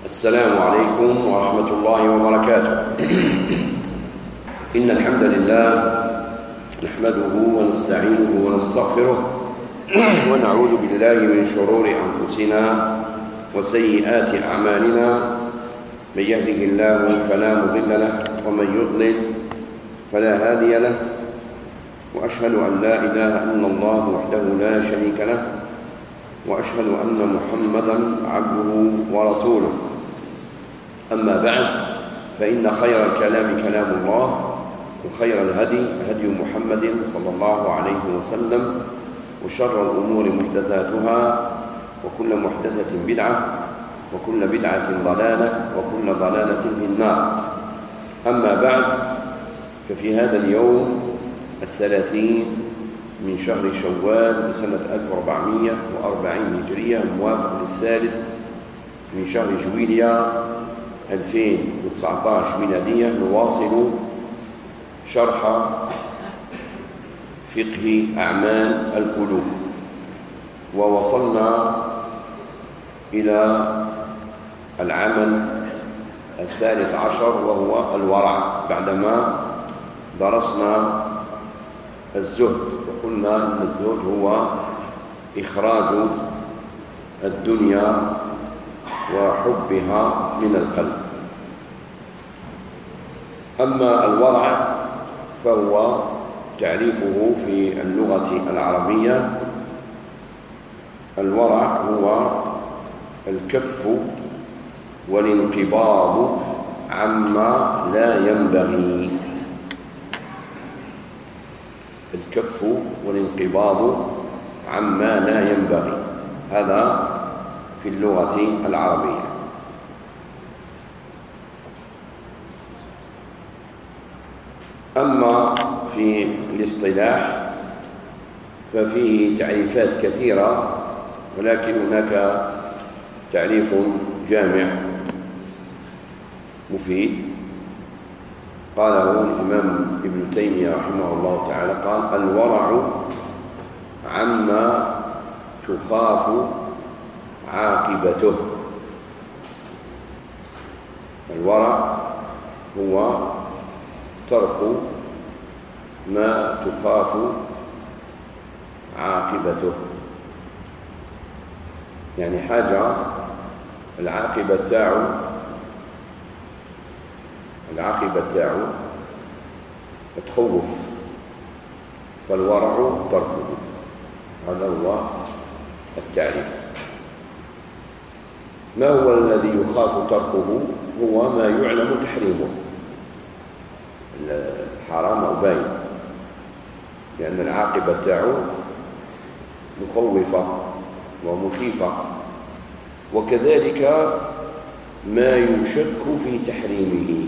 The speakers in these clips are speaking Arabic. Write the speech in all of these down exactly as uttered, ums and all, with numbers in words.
السلام عليكم ورحمة الله وبركاته. إن الحمد لله نحمده ونستعينه ونستغفره ونعوذ بالله من شرور أنفسنا وسيئات أعمالنا. من يهده الله فلا مضل له ومن يضلل فلا هادي له، وأشهد أن لا إله إلا الله وحده لا شريك له، وأشهد أن محمدًا عبده ورسوله. أما بعد، فإن خير الكلام كلام الله، وخير الهدي هدي محمد صلى الله عليه وسلم، وشر الأمور محدثاتها، وكل محدثة بدعة، وكل بدعة ضلالة، وكل ضلالة في النار. أما بعد، ففي هذا اليوم الثلاثين من شهر شوال لسنة ألف وأربعمائة وأربعين هجرية، الموافق للثالث من شهر جويليا ألفين وتسعة عشر ميلادية، نواصل شرح فقه أعمال القلوب، ووصلنا إلى العمل الثالث عشر وهو الورع، بعدما درسنا الزهد وقلنا أن الزهد هو إخراج الدنيا وحبها من القلب. أما الورع فهو تعريفه في اللغة العربية: الورع هو الكف والانقباض عما لا ينبغي. الكف والانقباض عما لا ينبغي، هذا في اللغة العربية. أما في الاصطلاح ففيه تعريفات كثيرة، ولكن هناك تعريف جامع مفيد قاله الإمام ابن تيمية رحمه الله تعالى، قال: الورع عما تخاف عاقبته. الورع هو ترك ما تخاف عاقبته، يعني حاجة العاقبة تاعو العاقبة تاعو تخوف، فالورع تركه. هذا هو التعريف. ما هو الذي يخاف تركه؟ هو ما يعلم تحريمه، الحرام أو باين، لأن العاقبة تاعو مخوفة ومخيفة. وكذلك ما يشك في تحريمه،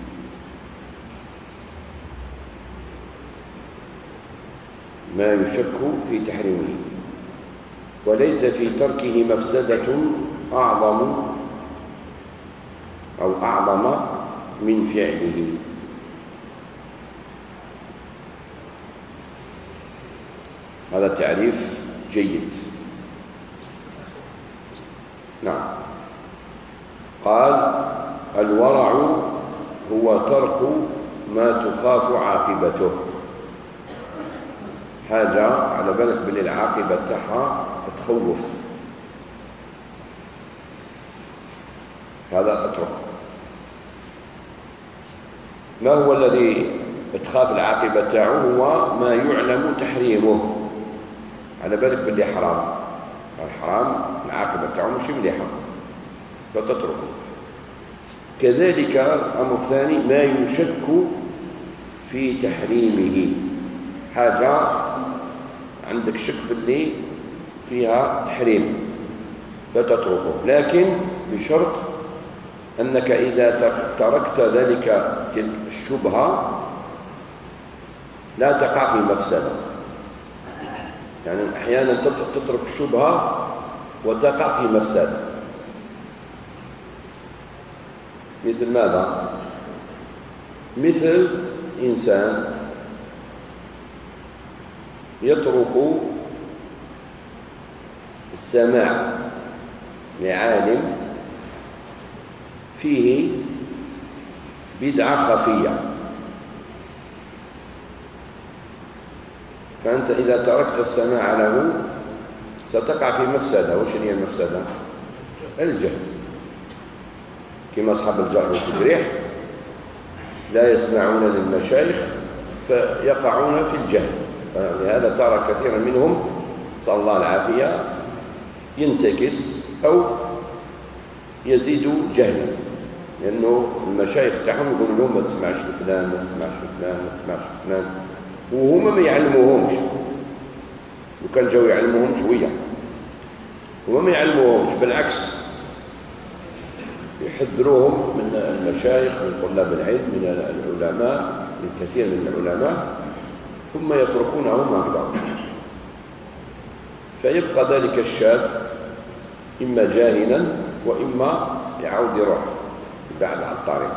ما يشك في تحريمه، وليس في تركه مفسدة أعظم أو أعظم من فعله. هذا تعريف جيد. نعم. قال: الورع هو ترك ما تخاف عاقبته، حاجة على بالك باللي العاقبة تاعها تخوف، هذا اترك. ما هو الذي تخاف العاقبة تاعه؟ هو ما يعلم تحريمه، على بالك باللي حرام، الحرام العاقبة تاعه مش مليحة فتتركه. كذلك الأمر الثاني ما يشك في تحريمه، حاجة عندك شك باللي فيها تحريم فتتركه، لكن بشرط أنك إذا تركت ذلك تلك الشبهة لا تقع في مفسدة. يعني أحيانا تترك الشبهة وتقع في مفسدة. مثل ماذا؟ مثل إنسان يترك السماع لعالم فيه بدعة خفية، فأنت إذا تركت السماع له ستقع في مفسدة. وش هي المفسدة؟ الجهل، كما أصحاب الجرح والتجريح لا يسمعون للمشايخ فيقعون في الجهل. فلهذا ترى كثيرا منهم نسأل الله العافية ينتكس أو يزيد جهلا، لأنه المشايخ تاعهم يقولوا لهم ما تسمعش لفلان ما تسمعش لفلان ما تسمعش لفلان، وهما ما يعلموهمش. وكان جاوا يعلموهم شوية هما ما يعلموهمش، بالعكس يحذروهم من المشايخ من طلاب العلم من العلماء من كثير من العلماء، ثم يتركونهم هكذا. فيبقى ذلك الشاب إما جاهلا وإما يعود يروح بعد عن الطريق.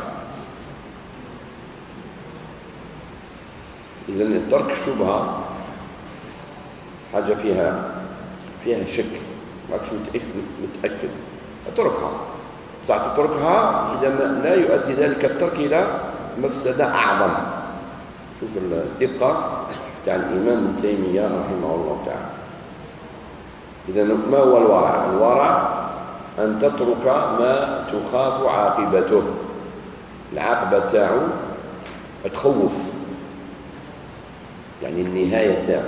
إذن ترك الشبهة حاجة فيها فيها شك، ماكش متأكد، اتركها. ساعة تتركها إذا لا يؤدي ذلك الترك إلى مفسدة أعظم. شوف الدقة تاع الإمام ابن تيمية رحمه الله تعالى. إذا ما هو الورع؟ الورع أن تترك ما تخاف عاقبته. العاقبة تاعو تخوف، يعني النهاية تاعو.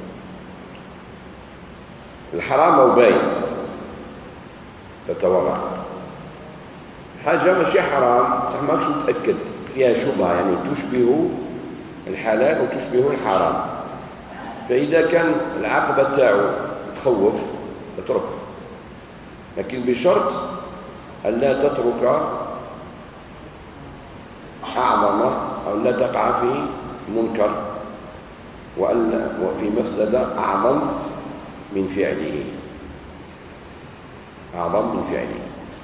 الحرام أو باين تتورع، حاجة ماشي حرام ماكش متأكد فيها شبهة، يعني تشبه الحلال وتشبه الحرام. فإذا كان العاقبة تاعو تخوف اتركه، لكن بشرط ألا تترك أعظم أو لا تقع في منكر وفي مفسدة أعظم من فعله أعظم من فعله.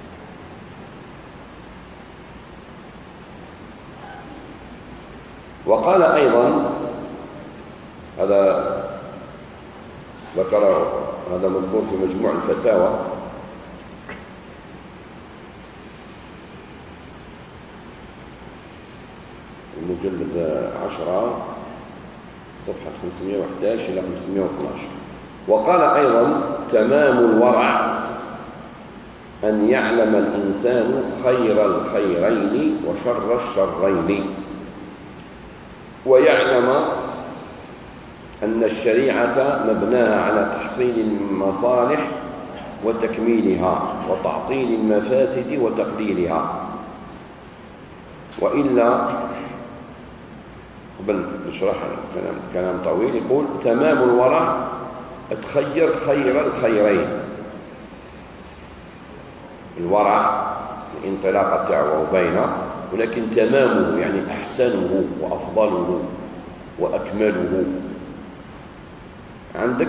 وقال أيضا، هذا ذكر هذا مذكور في مجموع الفتاوى، المجلد عشرة صفحة خمسمائة وأحد عشر إلى خمسمائة واثني عشر. وقال أيضا: تمام الورع أن يعلم الإنسان خير الخيرين وشر الشرين، ويعلم أن الشريعة مبناها على تحصيل المصالح وتكميلها وتعطيل المفاسد وتقليلها. وإلا قبل نشرح كلام كلام طويل، يقول: تمام الورع تخير خير الخيرين. الورع الانطلاقة تاعو بينه، ولكن تمامه يعني أحسنه وأفضله وأكمله. عندك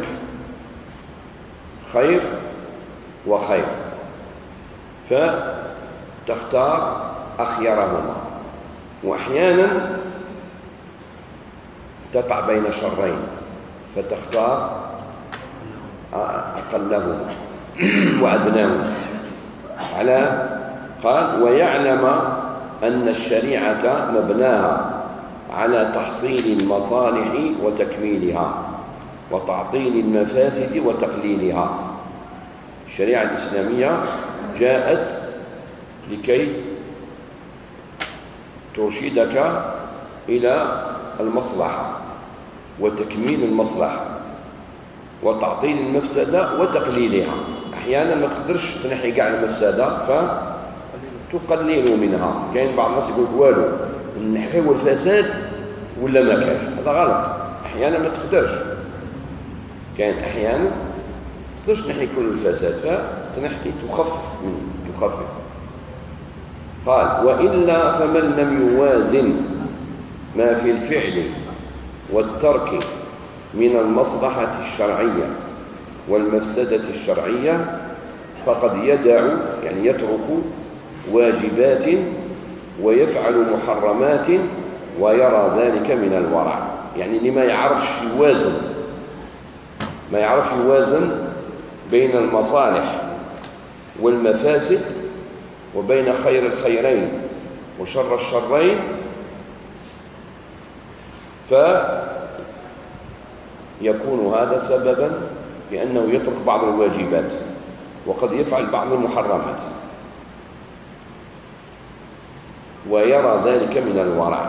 خير وخير، فتختار أخيرهما، وأحيانا تقع بين شرين فتختار أقلهما وأدناهما. على قال: ويعلم أن الشريعة مبناها على تحصيل المصالح وتكميلها وتعطيل المفاسد وتقليلها. الشريعة الإسلامية جاءت لكي ترشدك إلى المصلحة وتكميل المصلحة وتعطيل المفسدة وتقليلها. أحيانا ما تقدرش تنحي كاع المفسدة فتقلل منها. كاين بعض الناس يقول والو نحيو الفساد ولا ما كاش، هذا غلط. أحيانا ما تقدرش، كاين أحيانا ما تقدرش تنحي كل الفساد فتنحي تخفف منه تخفف. قال: وإلا فمن لم يوازن ما في الفعل والترك من المصلحة الشرعية والمفسدة الشرعية فقد يدع يعني يترك واجبات ويفعل محرمات ويرى ذلك من الورع. يعني اللي ما يعرفش يوازن ما يعرف يوازن بين المصالح والمفاسد وبين خير الخيرين وشر الشرين، فيكون هذا سببا بأنه يترك بعض الواجبات وقد يفعل بعض المحرمات، ويرى ذلك من الورع.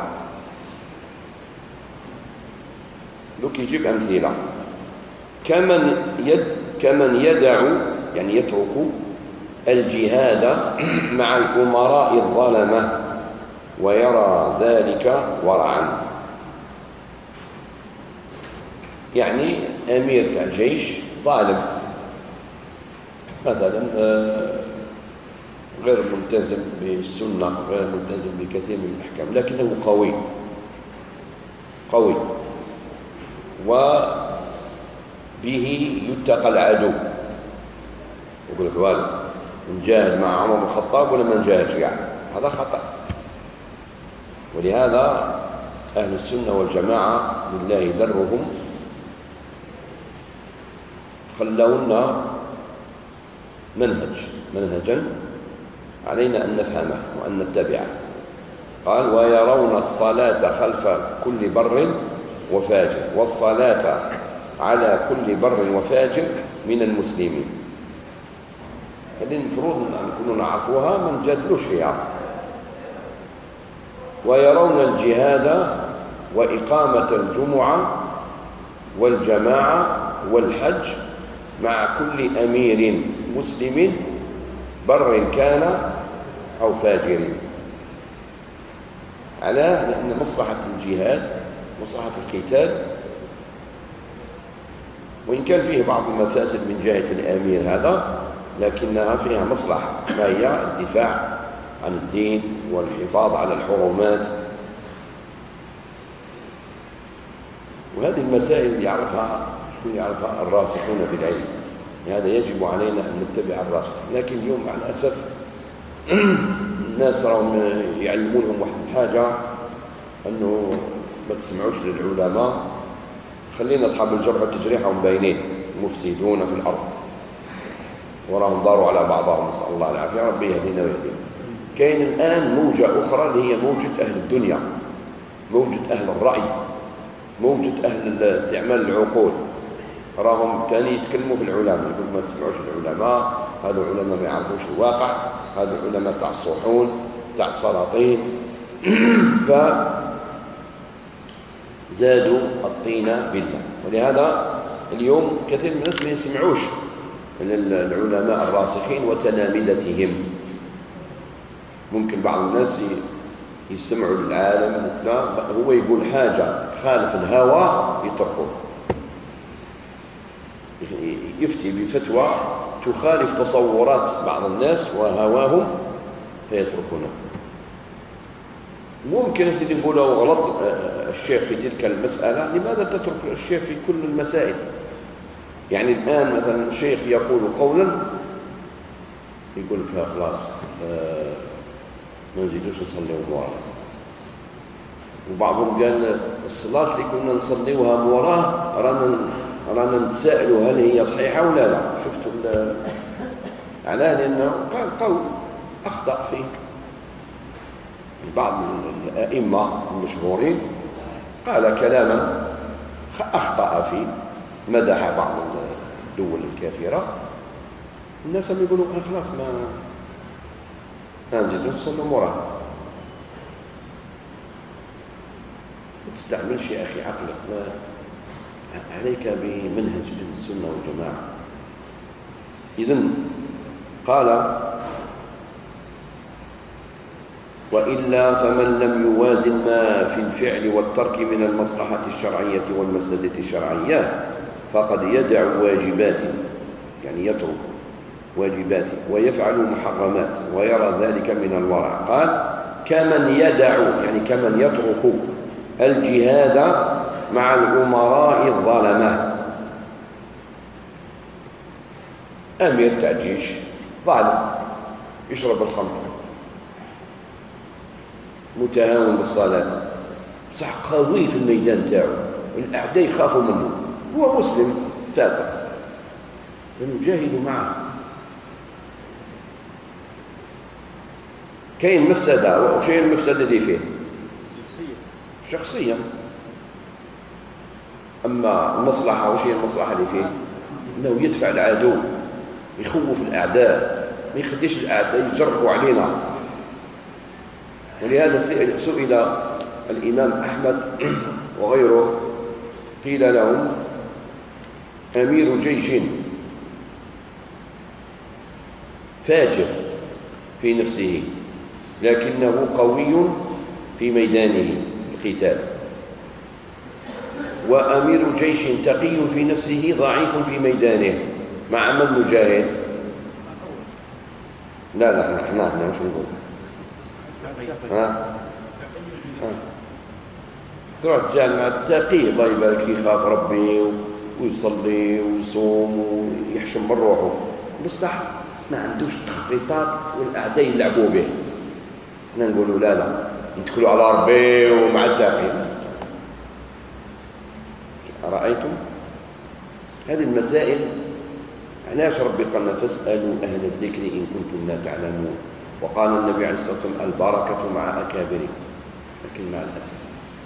لك يجيب أمثلة: كمن يد كمن يدع يعني يترك الجهاد مع الأمراء الظلمة ويرى ذلك ورعا. يعني أمير تاع الجيش ظالم مثلا، غير ملتزم بالسنة، غير ملتزم بكثير من الأحكام، لكنه قوي قوي وبه يتقى العدو. يقول لك والو نجاهد مع عمر بن الخطاب ولا ما نجاهدش كاع، هذا خطأ. ولهذا أهل السنة والجماعة لله درهم خلونا منهج منهجا علينا أن نفهمه وأن نتبعه. قال: ويرون الصلاة خلف كل بر وفاجر، والصلاة على كل بر وفاجر من المسلمين. هذه المفروض نكونوا نعرفوها، ما نجادلوش فيها. ويرون الجهاد وإقامة الجمعة والجماعة والحج مع كل أمير مسلم بر كان أو فاجر. علاه؟ لأن مصلحة الجهاد، مصلحة القتال، وإن كان فيه بعض المفاسد من جهة الأمير هذا، لكنها فيها مصلحة، ما هي الدفاع عن الدين والحفاظ على الحرمات. وهذه المسائل يعرفها شكون يعرفها؟ الراسخون في العلم. لهذا يجب علينا أن نتبع الراسخ. لكن اليوم مع الأسف الناس راهم يعلمونهم واحد الحاجة، أنه ما تسمعوش للعلماء، خلينا أصحاب الجرح والتجريح هم باينين مفسدون في الأرض وراهم داروا على بعضهم، نسأل الله العافية، ربي يهدينا ويهدينا. كاين الآن موجة أخرى اللي هي موجة أهل الدنيا، موجة أهل الرأي، موجة أهل استعمال العقول. راهم تاني يتكلموا في العلماء، يقول ما تسمعوش العلماء، هذا العلماء ما يعرفوش الواقع، هذا العلماء تاع الصحون تاع السلاطين. فزادوا الطين بالله. ولهذا اليوم كثير من الناس ما يسمعوش العلماء الراسخين وتلامذتهم. ممكن بعض الناس يستمعوا للعالم، لا هو يقول حاجة تخالف الهوى يتركوه، يفتي بفتوى تخالف تصورات بعض الناس وهواهم فيتركونه. ممكن سيدي نقوله غلط الشيخ في تلك المسألة، لماذا تترك الشيخ في كل المسائل؟ يعني الآن مثلا الشيخ يقول قولا يقول لك خلاص آه ما نزيدوش نصليو وراه. وبعضهم قال الصلاة اللي كنا نصليوها وراه رانا رانا نتساءلوا هل هي صحيحة ولا لا. شفتوا علاه؟ لأنه قال قول أخطأ فيه. بعض الأئمة المشهورين قال كلاما أخطأ فيه، مدح بعض الدول الكافرة، الناس اللي يقولوا خلاص ما ما نزيدو نصلوا مراه. ما تستعملش يا أخي عقلك، ما عليك بمنهج السنة والجماعة. إذن قال: وإلا فمن لم يوازن ما في الفعل والترك من المصلحة الشرعية والمفسدة الشرعية فقد يدع واجبات، يعني يترك واجبات ويفعل محرمات ويرى ذلك من الورع. قال: كمن يدع، يعني كمن يترك الجهاد مع الأمراء الظلمة. أمير تاع الجيش ظالم، يشرب الخمر، متهاون بالصلاة، صح قوي في الميدان تاعو، الأعداء يخافوا منه، هو مسلم فاسق، فنجاهد معه. كاين مفسدة، وش هي المفسدة اللي فيه؟ شخصية. أما المصلحة، وش هي المصلحة اللي فيه؟ أنه يدفع العدو، يخوف الأعداء، ما يخليش الأعداء يجربوا علينا. ولهذا سئل الإمام أحمد وغيره، قيل لهم: أمير جيش فاجر في نفسه لكنه قوي في ميدانه القتال، وأمير جيش تقي في نفسه ضعيف في ميدانه. مع من نجاهد؟ لا لا احنا احنا مش نقول ها ها تروح تجعل مع التقي، الله يبارك، يخاف ربي ويصلي ويصوم ويحشم من روحه، بصح ما عندوش تخطيطات والأعداء يلعبوا به. احنا نقولوا لا لا يتكلوا على ربي ومع التقي. أرأيتم هذه المسائل؟ علاش ربي قالنا فاسألوا أهل الذكر إن كنتم لا تعلمون؟ وقال النبي عليه الصلاة والسلام: البركة مع أكابركم. لكن مع الأسف.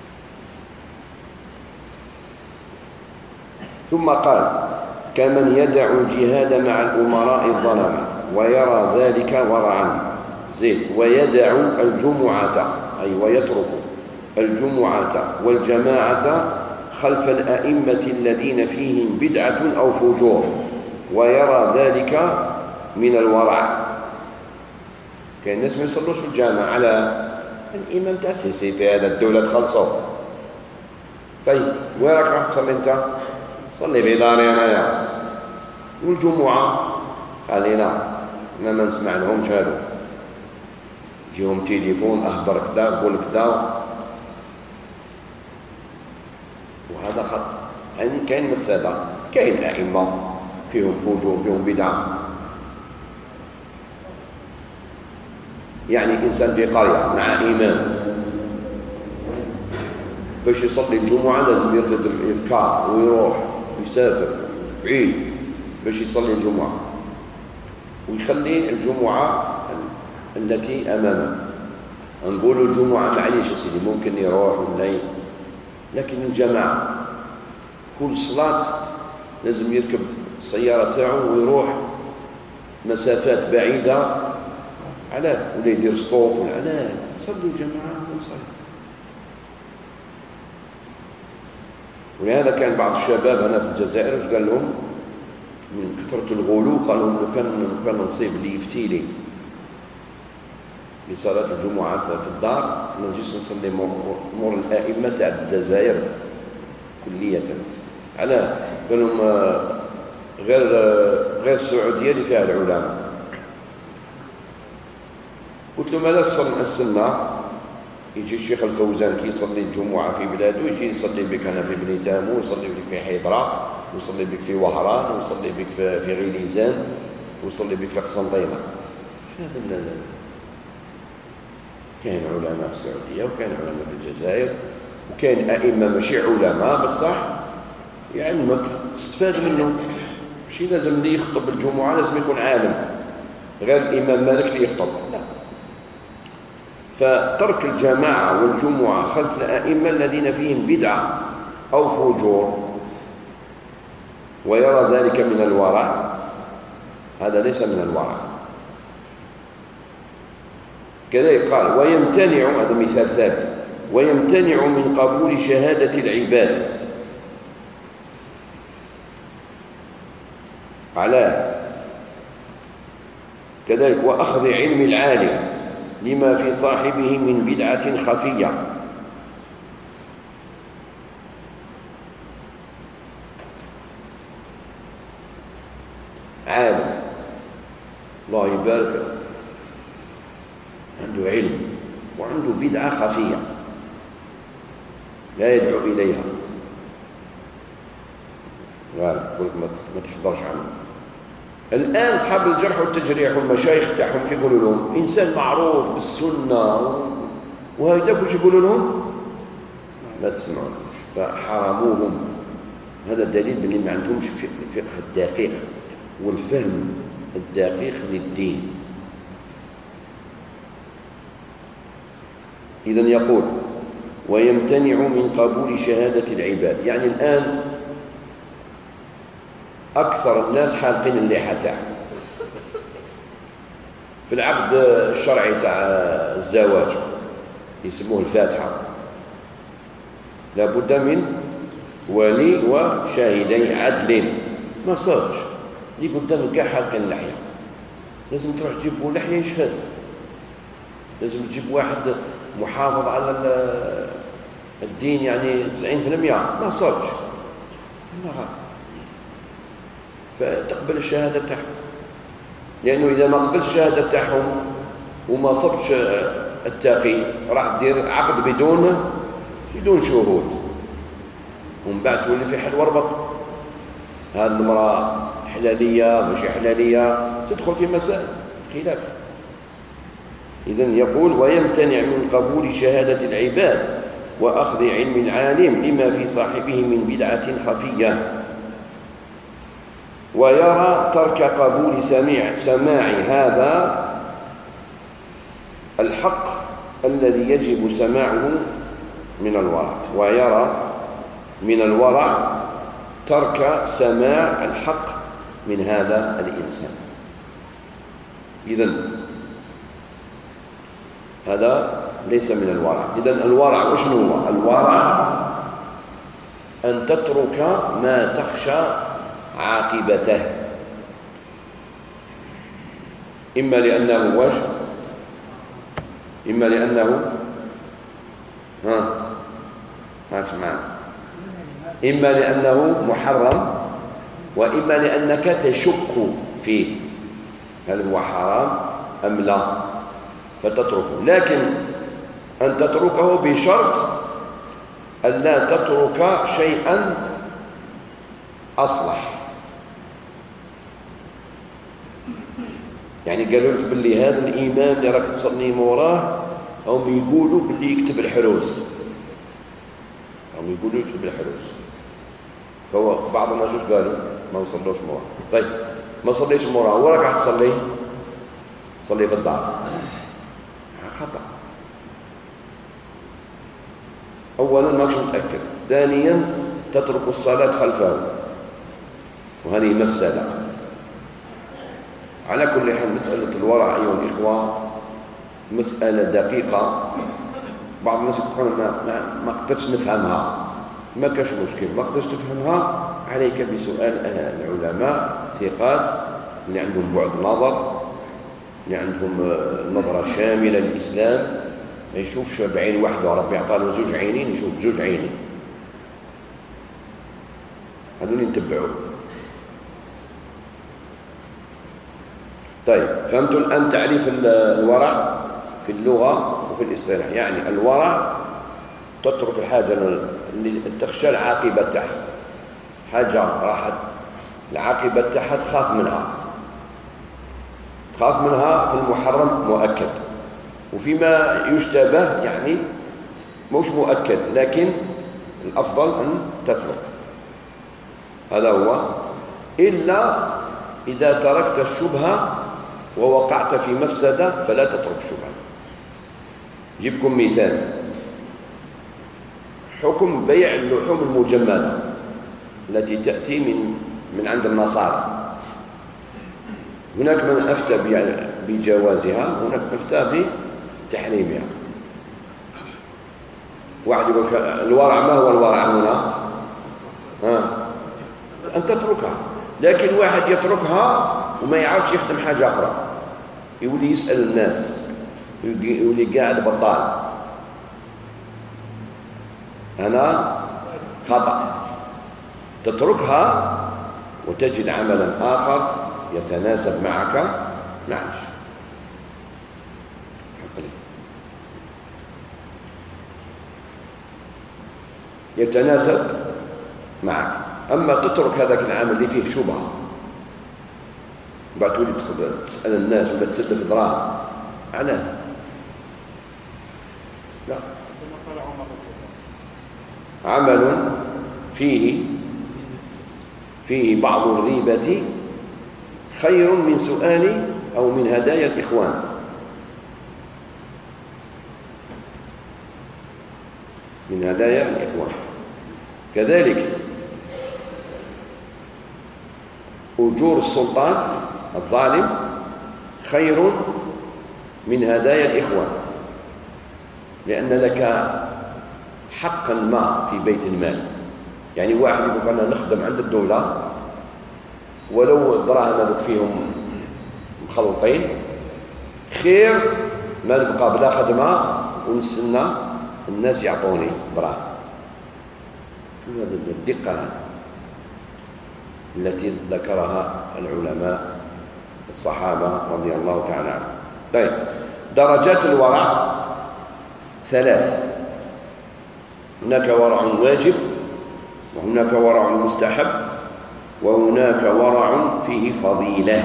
ثم قال: كمن يدع الجهاد مع الأمراء الظلمة ويرى ذلك ورعا. زيد: ويدع الجمعة، أي ويترك الجمعة والجماعة خلف الأئمة الذين فيهم بدعة أو فجور ويرى ذلك من الورع. كاين الناس ما يصلوش في الجامع على الإمام تاع السيسي في هذا الدولة تخلصوا. طيب وين راك راح تصلي انت؟ صلي في داري انايا. والجمعة خلينا ما ما نسمع لهمش هادو، يجيهم تليفون اهضر كذا قول كذا، وهذا خطأ. يعني كاين مفسدة، كاين أئمة فيهم فجور فيهم بدعة. يعني إنسان في قرية مع إمام باش يصلي الجمعة لازم يرفد الكار ويروح ويسافر بعيد باش يصلي الجمعة، ويخلي الجمعة التي أمامه. نقول الجمعة معليش يا سيدي ممكن يروح ولا، لكن الجماعة كل صلاة لازم يركب السيارة تاعو ويروح مسافات بعيدة. علاه؟ ولا يدير سطوف ولا علاه؟ صلي الجماعة ونصلي. ولهذا كان بعض الشباب هنا في الجزائر اش قال لهم من كثرة الغلو، قال لهم لو كان لو كان نصيب اللي يفتي لي لصلاة الجمعة في الدار ما نجيش نصلي مور الأئمة تاع الجزائر كلية. علاه؟ قال لهم غير غير السعودية اللي فيها العلماء. قلت له ماذا السنة؟ يجي الشيخ الفوزان كي يصلي الجمعة في بلاده يجي يصلي بك هنا في بني تامو، يصلي بك في حيدرة، ويصلي بك في وهران، ويصلي بك في في غيليزان، ويصلي بك في قسنطينة. هذا من كاين علماء في السعودية وكاين علماء في الجزائر وكاين أئمة ماشي علماء بصح يعلمك تستفاد منه. ماشي لازم اللي يخطب الجمعة لازم يكون عالم، غير الإمام مالك اللي يخطب لا. فترك الجماعة والجمعة خلف الأئمة الذين فيهم بدعة أو فجور ويرى ذلك من الورع، هذا ليس من الورع. كذلك قال: ويمتنع، هذا مثال ثالث، ويمتنع من قبول شهادة العباد. على كذلك وأخذ علم العالم لما في صاحبه من بدعة خفية. عالم الله يبارك عنده علم وعنده بدعة خفية لا يدعو إليها، قال ما تحضرش عنه. الآن أصحاب الجرح والتجريح والمشايخ تاعهم شو يقولوا لهم؟ إنسان معروف بالسنة وهيداك وش يقولوا لهم؟ لا تسمعونش، فحرموهم. هذا دليل بأن ما عندهمش الفقه الدقيق والفهم الدقيق للدين. إذن يقول ويمتنع من قبول شهادة العباد. يعني الآن أكثر الناس حالقين اللحى تاعهم في العقد الشرعي تاع الزواج يسموه الفاتحة، لابد من ولي وشاهدي عدل. ما صارش اللي قدامك كاع حالقين اللحية، لازم تروح تجيب لحية يشهد، لازم تجيب واحد محافظ على الدين يعني تسعين بالمئة. ما صارش فتقبل الشهادة تاعهم، لأنه إذا ما قبل الشهادة تاعهم وما صبش التاقي راح دير عقد بدون بدون شهود، ومن بعد تولي في حل وربط. هذه المرأة حلالية مش حلالية، تدخل في مسائل خلاف. إذن يقول ويمتنع من قبول شهادة العباد وأخذ علم العالم لما في صاحبه من بدعة خفية، ويرى ترك قبول سماع سماع هذا الحق الذي يجب سماعه من الورع. ويرى من الورع ترك سماع الحق من هذا الإنسان. إذن هذا ليس من الورع. إذن الورع وشنو هو؟ الورع أن تترك ما تخشى عاقبته، إما لأنه وش إما لأنه ها هاكش معنا إما لأنه محرم، وإما لأنك تشك فيه هل هو حرام أم لا فتتركه. لكن أن تتركه بشرط أن لا تترك شيئا أصلح. يعني قالوا لك باللي هذا الإمام اللي راك تصلي موراه هم يقولوا باللي يكتب الحروس، هم يقولوا يكتب الحروس. فهو بعض الناس وش قالوا؟ ما نصلوش موراه. طيب ما صليش موراه، وراك راح تصلي صلي في الدار، خطأ. أولا ماكش متأكد، ثانيا تترك الصلاة خلفه وهذه مفسدة. على كل حال مسألة الورع أيها الإخوة مسألة دقيقة. بعض الناس يقولون ما, ما, ما قدرتش نفهمها، ما كاش مشكل، ما قدرتش تفهمها عليك بسؤال العلماء الثقات اللي عندهم بعد نظر، اللي عندهم نظرة شاملة للإسلام، ما يشوفش بعين واحدة وربي يعطاه زوج عينين، يشوف زوج عينين. هذول نتبعوه. طيب فهمتوا الآن تعريف الورع في اللغة وفي الاصطلاح؟ يعني الورع تترك الحاجة اللي تخشى العاقبة تاعها، حاجة راحت العاقبة تاعها تخاف منها، تخاف منها في المحرم مؤكد، وفيما يشتبه يعني مش مؤكد لكن الأفضل أن تترك. هذا هو، إلا إذا تركت الشبهة ووقعت في مفسدة فلا تترك الشبهة. جيبكم مثال، حكم بيع اللحوم المجمدة التي تأتي من من عند النصارى. هناك من أفتى بجوازها، هناك من أفتى بتحريمها. واحد يقول الورع، ما هو الورع هنا؟ ها أن تتركها. لكن واحد يتركها وما يعرفش يخدم حاجة أخرى، يولي يسأل الناس، يولي قاعد بطال، هنا خطأ. تتركها وتجد عملا آخر يتناسب معك. معلش يتناسب معك. أما تترك هذاك العمل اللي فيه شبهة بعد تولي تسأل الناس ولا تسلف دراهم علاه؟ لا، عمل فيه فيه بعض الريبة خير من سؤال أو من هدايا الإخوان. من هدايا الإخوان. كذلك أجور السلطان الظالم خير من هدايا الإخوان، لأن لك حقا ما في بيت المال. يعني واحد يقول أنا نخدم عند الدولة ولو الدراهم هذوك فيهم مخلطين خير ما نبقى بلا خدمة ونستنى الناس يعطوني دراهم. شوف هذه الدقة التي ذكرها العلماء الصحابة رضي الله تعالى عنهم. طيب، درجات الورع ثلاث: هناك ورع واجب، وهناك ورع مستحب، وهناك ورع فيه فضيلة.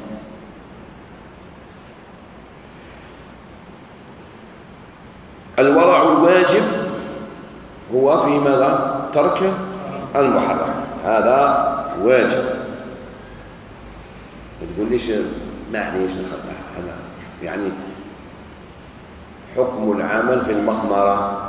الورع الواجب هو في ماذا؟ ترك المحرم، هذا واجب. ما تقوليش معليش نخدع، هذا يعني حكم العمل في المخمرة.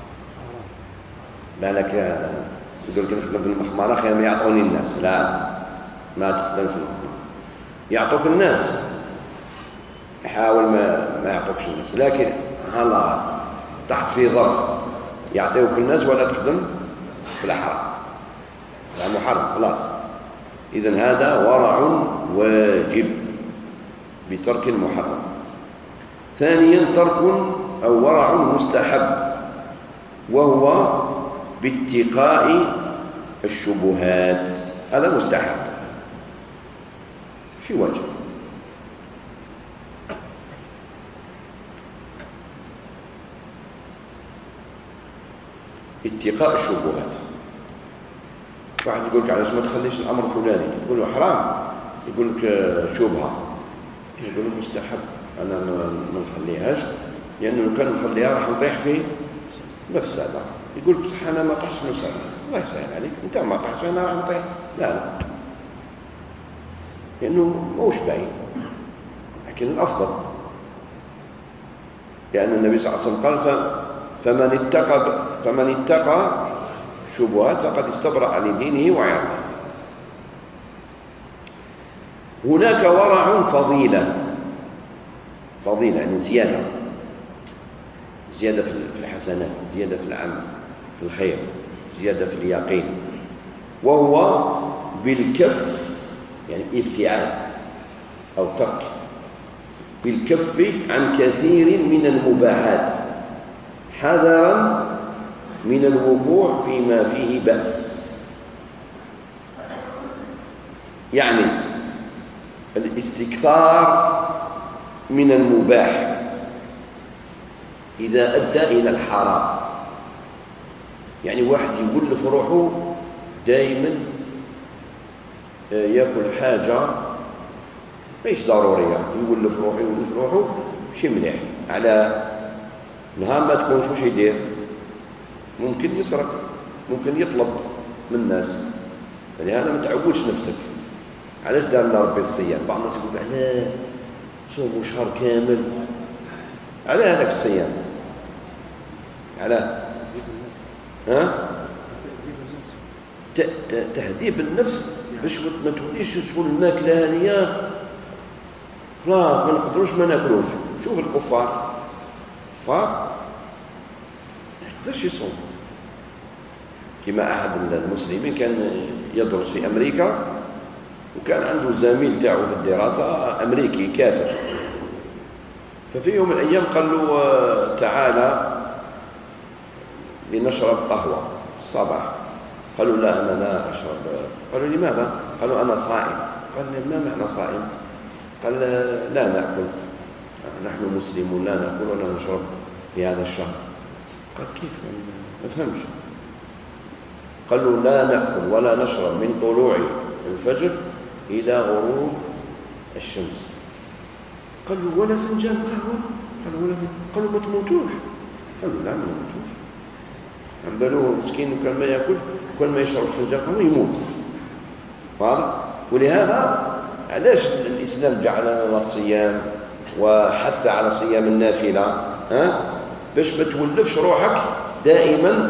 بالك يقول لك نخدم في المخمرة خير ما يعطوني الناس. لا، ما تخدم في المخمرة، يعطوك الناس، حاول ما ما يعطوكش الناس، لكن هلا تحت في ظرف يعطيوك الناس ولا تخدم في الأحرام، لا محرم خلاص. إذن هذا ورع واجب بترك المحرم. ثانيا ترك أو ورع مستحب، وهو باتقاء الشبهات، هذا مستحب شي واجب. اتقاء الشبهات. واحد يقول لك علاش ما تخليش الأمر فلاني، يقول له حرام، يقول لك شبهة، يقول له مستحب، أنا ما نخليهاش لأنه لو كان نخليها راح نطيح في مفسدة. يقول بصح أنا ما طحش مفسدة، الله يسهل عليك، أنت ما طحش أنا راح نطيح. لا لا، لأنه موش باين، لكن الأفضل، لأن النبي صلى الله عليه وسلم قال فمن اتقى فمن اتقى الشبهات فقد استبرأ لدينه وعرضه. هناك ورع فضيلة، فضيلة يعني زيادة، زيادة في الحسنات، زيادة في العمل، في الخير، زيادة في اليقين، وهو بالكف، يعني ابتعاد أو ترك، بالكف عن كثير من المباحات حذرا من الوقوع فيما فيه بأس. يعني الاستكثار من المباح إذا أدى إلى الحرام. يعني واحد يولف روحه دائما يأكل حاجة مش ضرورية، يولف روحه يولف روحه شي مليح، على نهار ما تكونش وش يدير، ممكن يسرق، ممكن يطلب من الناس. فلهذا ما تعودش نفسك. علاش دار لنا ربي الصيام؟ بعض الناس يقول علاه صوموا شهر كامل، على هذاك الصيام، على ها تهذيب النفس باش ما توليش شغل الماكله هذه خلاص ما نقدروش ما ناكلوش. شوف الكفار، الكفار ما يقدرش يصوم. كما احد المسلمين كان يدرس في امريكا، وكان عنده زميل تاعو في الدراسه امريكي كافر، ففي يوم من الايام قال له تعالى لنشرب قهوه الصباح. قالوا لا انا لا اشرب. قالوا لماذا؟ قالوا انا صائم. قال ما معنى صائم؟ قال لا ناكل، نحن مسلمون لا ناكل ولا نشرب في هذا الشهر. قال كيف؟ ما فهمش. قالوا لا ناكل ولا نشرب من طلوع الفجر الى غروب الشمس. قالوا ولا فنجان قهوه؟ قالوا ولا فنجان. قالوا ما تموتوش؟ قالوا لا ما نموتوش. عم بالو مسكين وكان ما ياكلش، وكان ما يشرب فنجان قهوه يموت. واضح؟ ولهذا علاش الاسلام جعل لنا الصيام وحث على صيام النافله؟ ها باش ما تولفش روحك دائما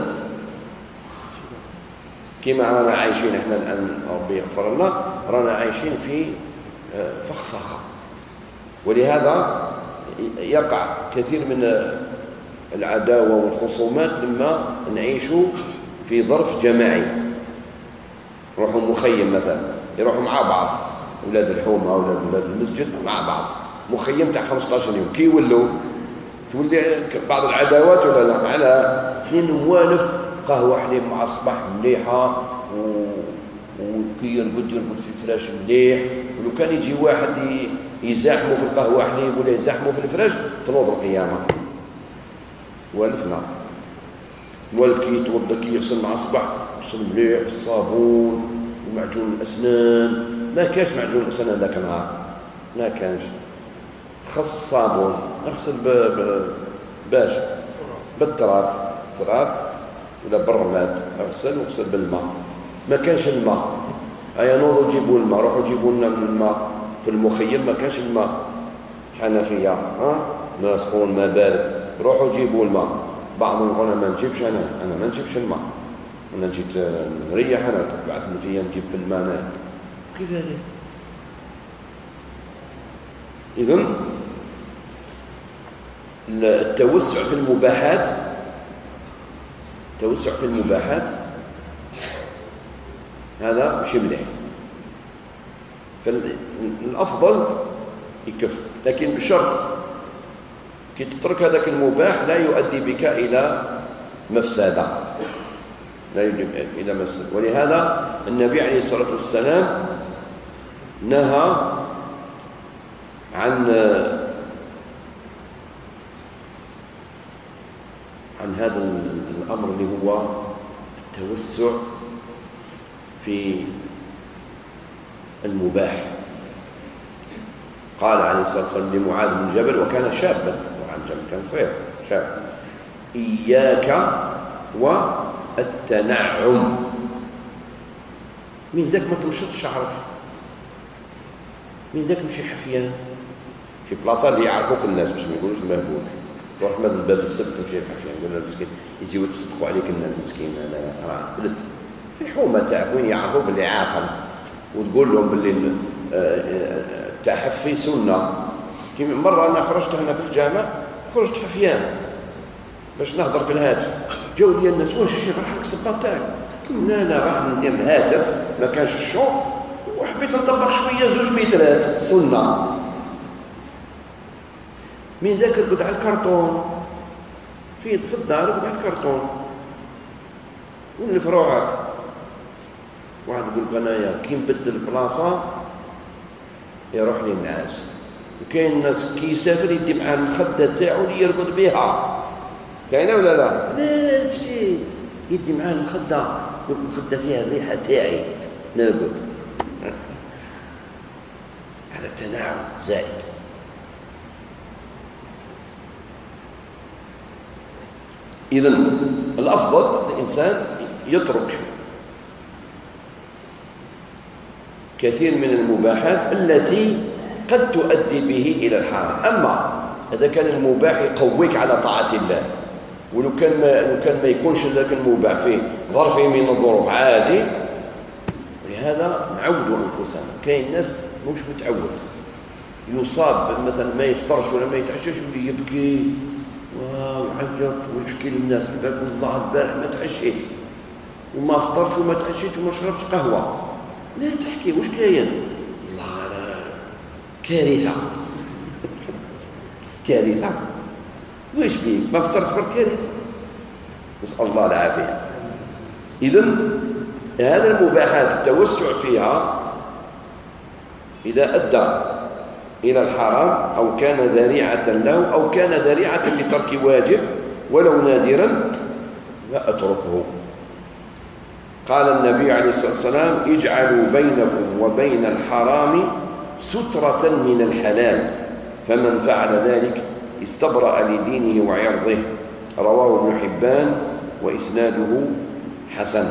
كما رانا عايشين احنا الآن، ربي يغفر لنا، رانا عايشين في فخفخة، ولهذا يقع كثير من العداوة والخصومات لما نعيش في ظرف جماعي. يروحوا مخيم مثلا، يروحوا مع بعض أولاد الحومة أولاد أولاد المسجد مع بعض، مخيم تاع خمسة عشر يوم، كي يولوا تولي بعض العداوات ولا لا، على اثنين موالف قهوة حليب مع الصباح مليحة وكي يرقد يرقد في الفراش مليح، ولو كان يجي واحد يزاحموا في القهوة حليب ولا يزاحموا في الفراش تنوض القيامة. والفنا موالف كي يتوضا كي يغسل مع الصباح يغسل مليح بالصابون ومعجون الأسنان، ما كانش معجون الأسنان ذاك النهار، ما كانش، خص الصابون اغسل ب... ب... باش بالتراب تراب ولا بالرماد، اغسل واغسل بالماء، ما كانش الماء. ايا نوضوا جيبوا الماء، روحوا جيبوا لنا الماء في المخيم، ما كانش الماء حنفيه، ها ما سخون ما بارد، روحوا جيبوا الماء. بعضهم يقول ما نجيبش، انا انا ما نجيبش الماء، انا نجيب نريح، انا تبعثني فيا نجيب في الماء. كيف هذا؟ اذن التوسع في المباحات، التوسع في المباحات هذا مش مليح، فالأفضل يكفر، لكن بشرط كي تترك هذاك المباح لا يؤدي بك إلى مفسدة، لا يؤدي إلى مفسدة. ولهذا النبي عليه الصلاة والسلام نهى عن عن هذا الأمر اللي هو التوسع في المباح. قال عليه الصلاة والسلام لمعاذ بن جبل وكان شابا، معاذ بن جبل كان صغير شاب: إياك والتنعم. من ذاك ما تمشط شعرك، من ذاك مشي حفيان في بلاصة اللي يعرفوك الناس باش ما يقولوش مهبول، تروح من باب السبت تمشي حفيان، يقول لك مسكين يجيو يتصدقوا عليك الناس، مسكين انا راه فلت في الحومه تاعك وين يعرفوا باللي عاقل، وتقول لهم باللي التحفي سنه. كيما مره انا خرجت هنا في الجامع، خرجت حفيان باش نهضر في الهاتف، جاو لي الناس: واش الشيخ راح لك الصباط تاعك؟ لا لا راح ندير الهاتف، ما كانش الشو، وحبيت نطبق شويه زوج مترات سنه. من ذاك رقد على الكرتون في في الدار، رقد على الكرتون ولف روحك. واحد يقول بنايا كي نبدل البلاصه يروح لي الناس، وكاين الناس كي يسافر يدي معاه الخده تاعو اللي يرقد بها، كاينه ولا لا؟ لا شي يدي معاه الخده، يقول الخده فيها الريحه تاعي نرقد. هذا التناعم زائد. إذن الأفضل الإنسان يترك كثير من المباحات التي قد تؤدي به إلى الحرام. أما إذا كان المباح يقويك على طاعة الله، ولو كان ما, لو كان ما يكونش ذاك المباح فيه ظرف من الظروف عادي، ولهذا نعودوا أنفسنا. كاين ناس مش متعود، يصاب مثلا ما يفطرش ولا ما يتعشاش واللي يبكي ويعيط ويحكي للناس: بالك والله البارح ما تعشيت وما فطرت وما تعشيت وما شربت قهوه. لا تحكي واش كاين، والله كارثه كارثه، واش بيك ما فطرت برك كارثه، نسال الله العافيه. اذن هذه المباحات التوسع فيها اذا ادى إلى الحرام أو كان ذريعة له أو كان ذريعة لترك واجب ولو نادرا فأتركه. قال النبي عليه الصلاة والسلام: اجعلوا بينكم وبين الحرام سترة من الحلال، فمن فعل ذلك استبرأ لدينه وعرضه. رواه ابن حبان وإسناده حسن.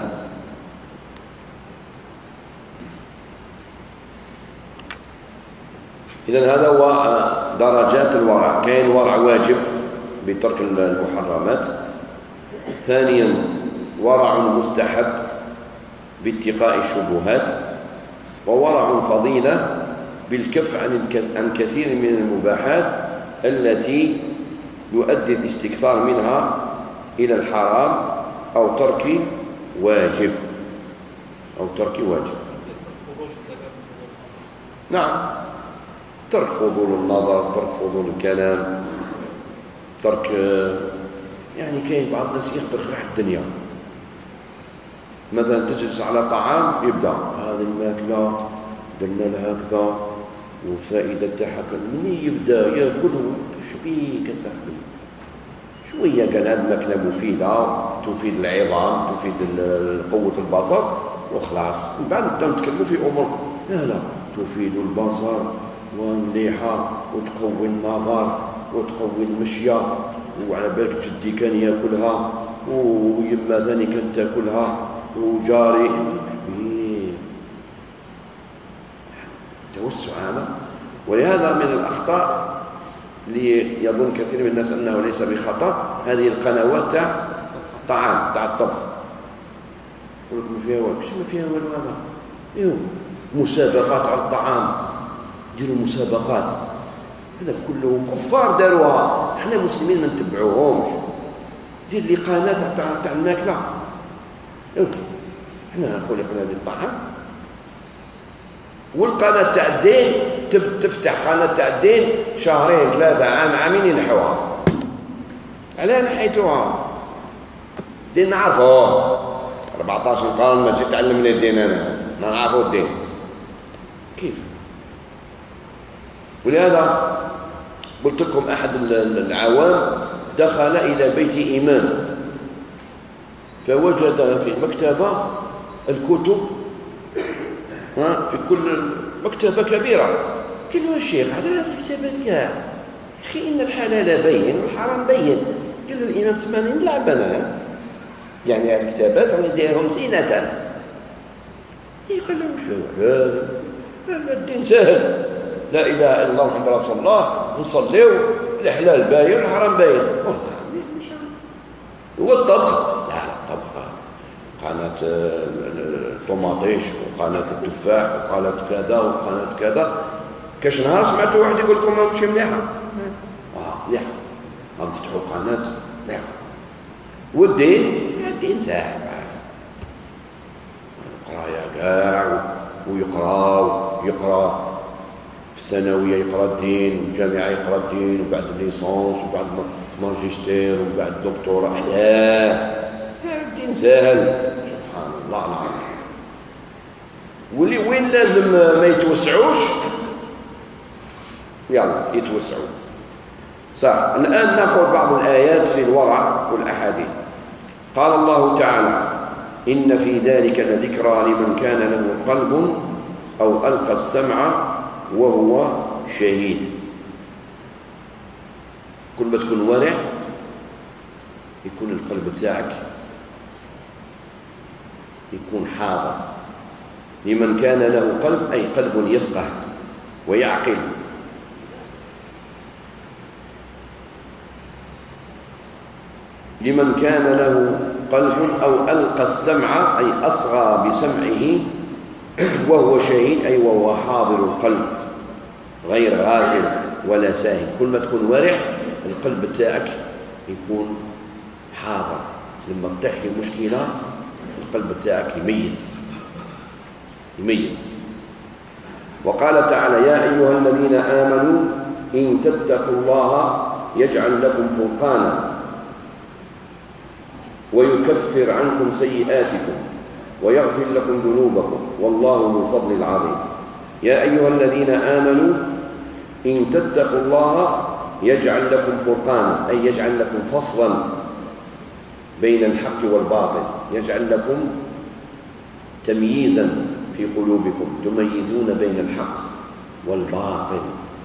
إذن هذا هو درجات الورع. كاين ورع واجب بترك المحرمات، ثانيا ورع مستحب باتقاء الشبهات، وورع فضيلة بالكف عن كثير من المباحات التي يؤدي الاستكثار منها إلى الحرام أو ترك واجب أو ترك واجب. نعم، ترك فضول النظر، ترك فضول الكلام، ترك يعني كاين بعض الناس يقدر راح الدنيا. مثلا تجلس على طعام يبدا هذه الماكله درنا لها هكذا والفائده تاعها منين يبدا ياكل شبيك صاحبي شويه قال هذه الماكله مفيده تفيد العظام تفيد قوه البصر وخلاص. من بعد نبداو نتكلموا في امور لا لا تفيد البصر والمليحه وتقوي النظر وتقوي المشيه، وعلى بالك جدي كان ياكلها ويما ثاني كانت تاكلها وجاري توسع هذا. ولهذا من الأخطاء اللي يظن كثير من الناس أنه ليس بخطأ هذه القنوات تاع طعام تاع الطبخ، يقول لك ما فيها والو، ما فيها والو هذا يوم مسابقات على الطعام، ديروا مسابقات، هذا كله كفار داروها، احنا مسلمين ما نتبعوهمش. دير لي قناه تاع تاع الماكله، احنا خلقنا للطعام. والقناه تاع الدين تفتح قناه تاع الدين شهرين ثلاثه عام عامين ينحوها. علاه نحيتوها؟ الدين نعرفوه أربعطاش قرن ما جيت تعلمني الدين، انا ما نعرفو الدين كيف. ولهذا قلت لكم أحد العوام دخل إلى بيت إمام فوجد في المكتبة الكتب في كل مكتبة كبيرة. قال له الشيخ على هذه الكتابات كاع أخي إن الحلال بين والحرام بين. قال له الإمام تماني نلعب أنا يعني هذه الكتابات أنا نديرهم زينة. يقول له شو هذا الدين سهل، لا إله إلا الله محمد رسول الله، نصليو الحلال باين والحرام باين. والله هو الطبخ لا الطبخ قناة الطماطيش وقناة التفاح وقناة كذا وقناة كذا. كاش نهار سمعتوا واحد يقول لكم ماشي مليحة، اه مليحة غنفتحوا قناة مليحة. والدين الدين ساحب القراية كاع ويقرا ويقرا في الثانوية يقرا الدين والجامعة يقرا الدين وبعد الليسانس وبعد ماجستير وبعد دكتوراه. علاه الدين سهل سبحان الله العظيم. واللي وين لازم ما يتوسعوش يلا يتوسعوا صح. الآن نأخذ بعض الآيات في الورع والأحاديث. قال الله تعالى إن في ذلك لذكرى لمن كان له قلب أو ألقى السمع وهو شهيد. كل ما تكون ورع يكون القلب تاعك يكون حاضر. لمن كان له قلب أي قلب يفقه ويعقل. لمن كان له قلب أو ألقى السمع أي أصغى بسمعه وهو شهيد أي وهو حاضر القلب غير غافل ولا ساهي. كل ما تكون ورع القلب تاعك يكون حاضر. لما تحكي مشكلة القلب تاعك يميز يميز. وقال تعالى يا أيها الذين آمنوا إن تتقوا الله يجعل لكم فرقانا ويكفر عنكم سيئاتكم ويغفر لكم ذنوبكم والله ذو الفضل العظيم. يا أيها الذين آمنوا إن تتقوا الله يجعل لكم فرقانا أي يجعل لكم فصلا بين الحق والباطل، يجعل لكم تمييزا في قلوبكم تميزون بين الحق والباطل.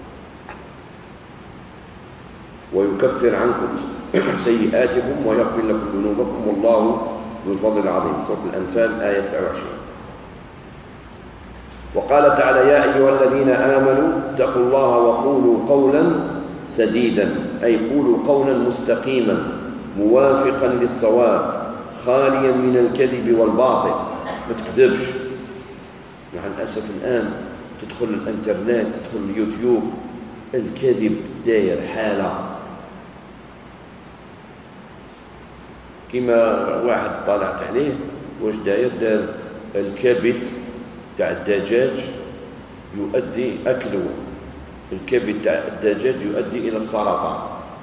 ويكفر عنكم سيئاتكم ويغفر لكم ذنوبكم والله ذو الفضل العظيم. سورة الأنفال آية تسعة وعشرين. وقال تعالى يا أيها الذين آمنوا اتقوا الله وقولوا قولا سديدا أي قولوا قولا مستقيما موافقا للصواب خاليا من الكذب والباطل. ما تكذبش. مع الأسف الآن تدخل الانترنت، تدخل اليوتيوب، الكذب داير حالة. كما واحد طالعت عليه واش داير، دار الكبد تاع الدجاج يؤدي أكله، الكبد تاع الدجاج يؤدي إلى السرطان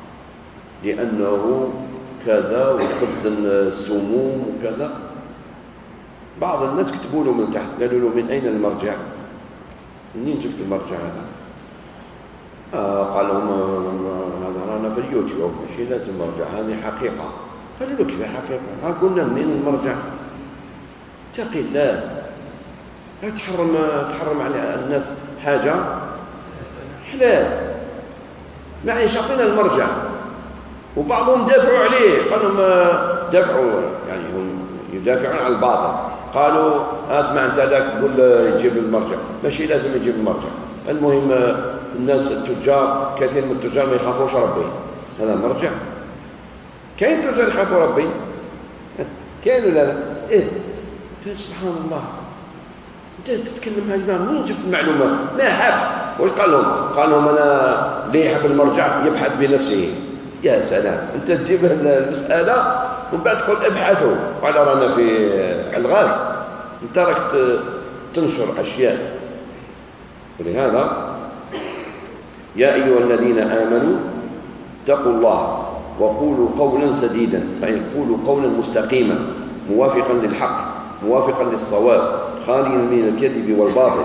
لأنه كذا ويخزن السموم وكذا. بعض الناس كتبوا له من تحت، قالوا له من أين المرجع؟ منين جبت المرجع هذا؟ آه قال لهم هذا رانا في اليوتيوب، ماشي لازم مرجع، هذه حقيقة. قالوا له كيف حقيقة؟ ها قلنا منين المرجع؟ اتقي الله، لا تحرم تحرم على الناس حاجة حلال. معليش اعطينا المرجع. وبعضهم دافعوا عليه، قالوا ما دافعوا، يعني هم يدافعون عن الباطل. قالوا اسمع انت ذاك تقول يجيب المرجع، ماشي لازم يجيب المرجع. المهم الناس التجار، كثير من التجار ما يخافوش ربي، هذا مرجع. كاين تجار يخافوا ربي، كاين ولا لا؟ ايه. فسبحان الله انت تتكلم هكذا، منين جبت المعلومات؟ ما حابش. واش قال لهم؟ قال لهم انا اللي يحب المرجع يبحث بنفسه. يا سلام، انت تجيب المساله ومن بعد تقول ابحثوا. قال رانا في الغاز، انت راك تنشر اشياء. ولهذا يا ايها الذين امنوا اتقوا الله وقولوا قولا سديدا، أي قولوا قولا مستقيما موافقا للحق موافقا للصواب خاليا من الكذب والباطل.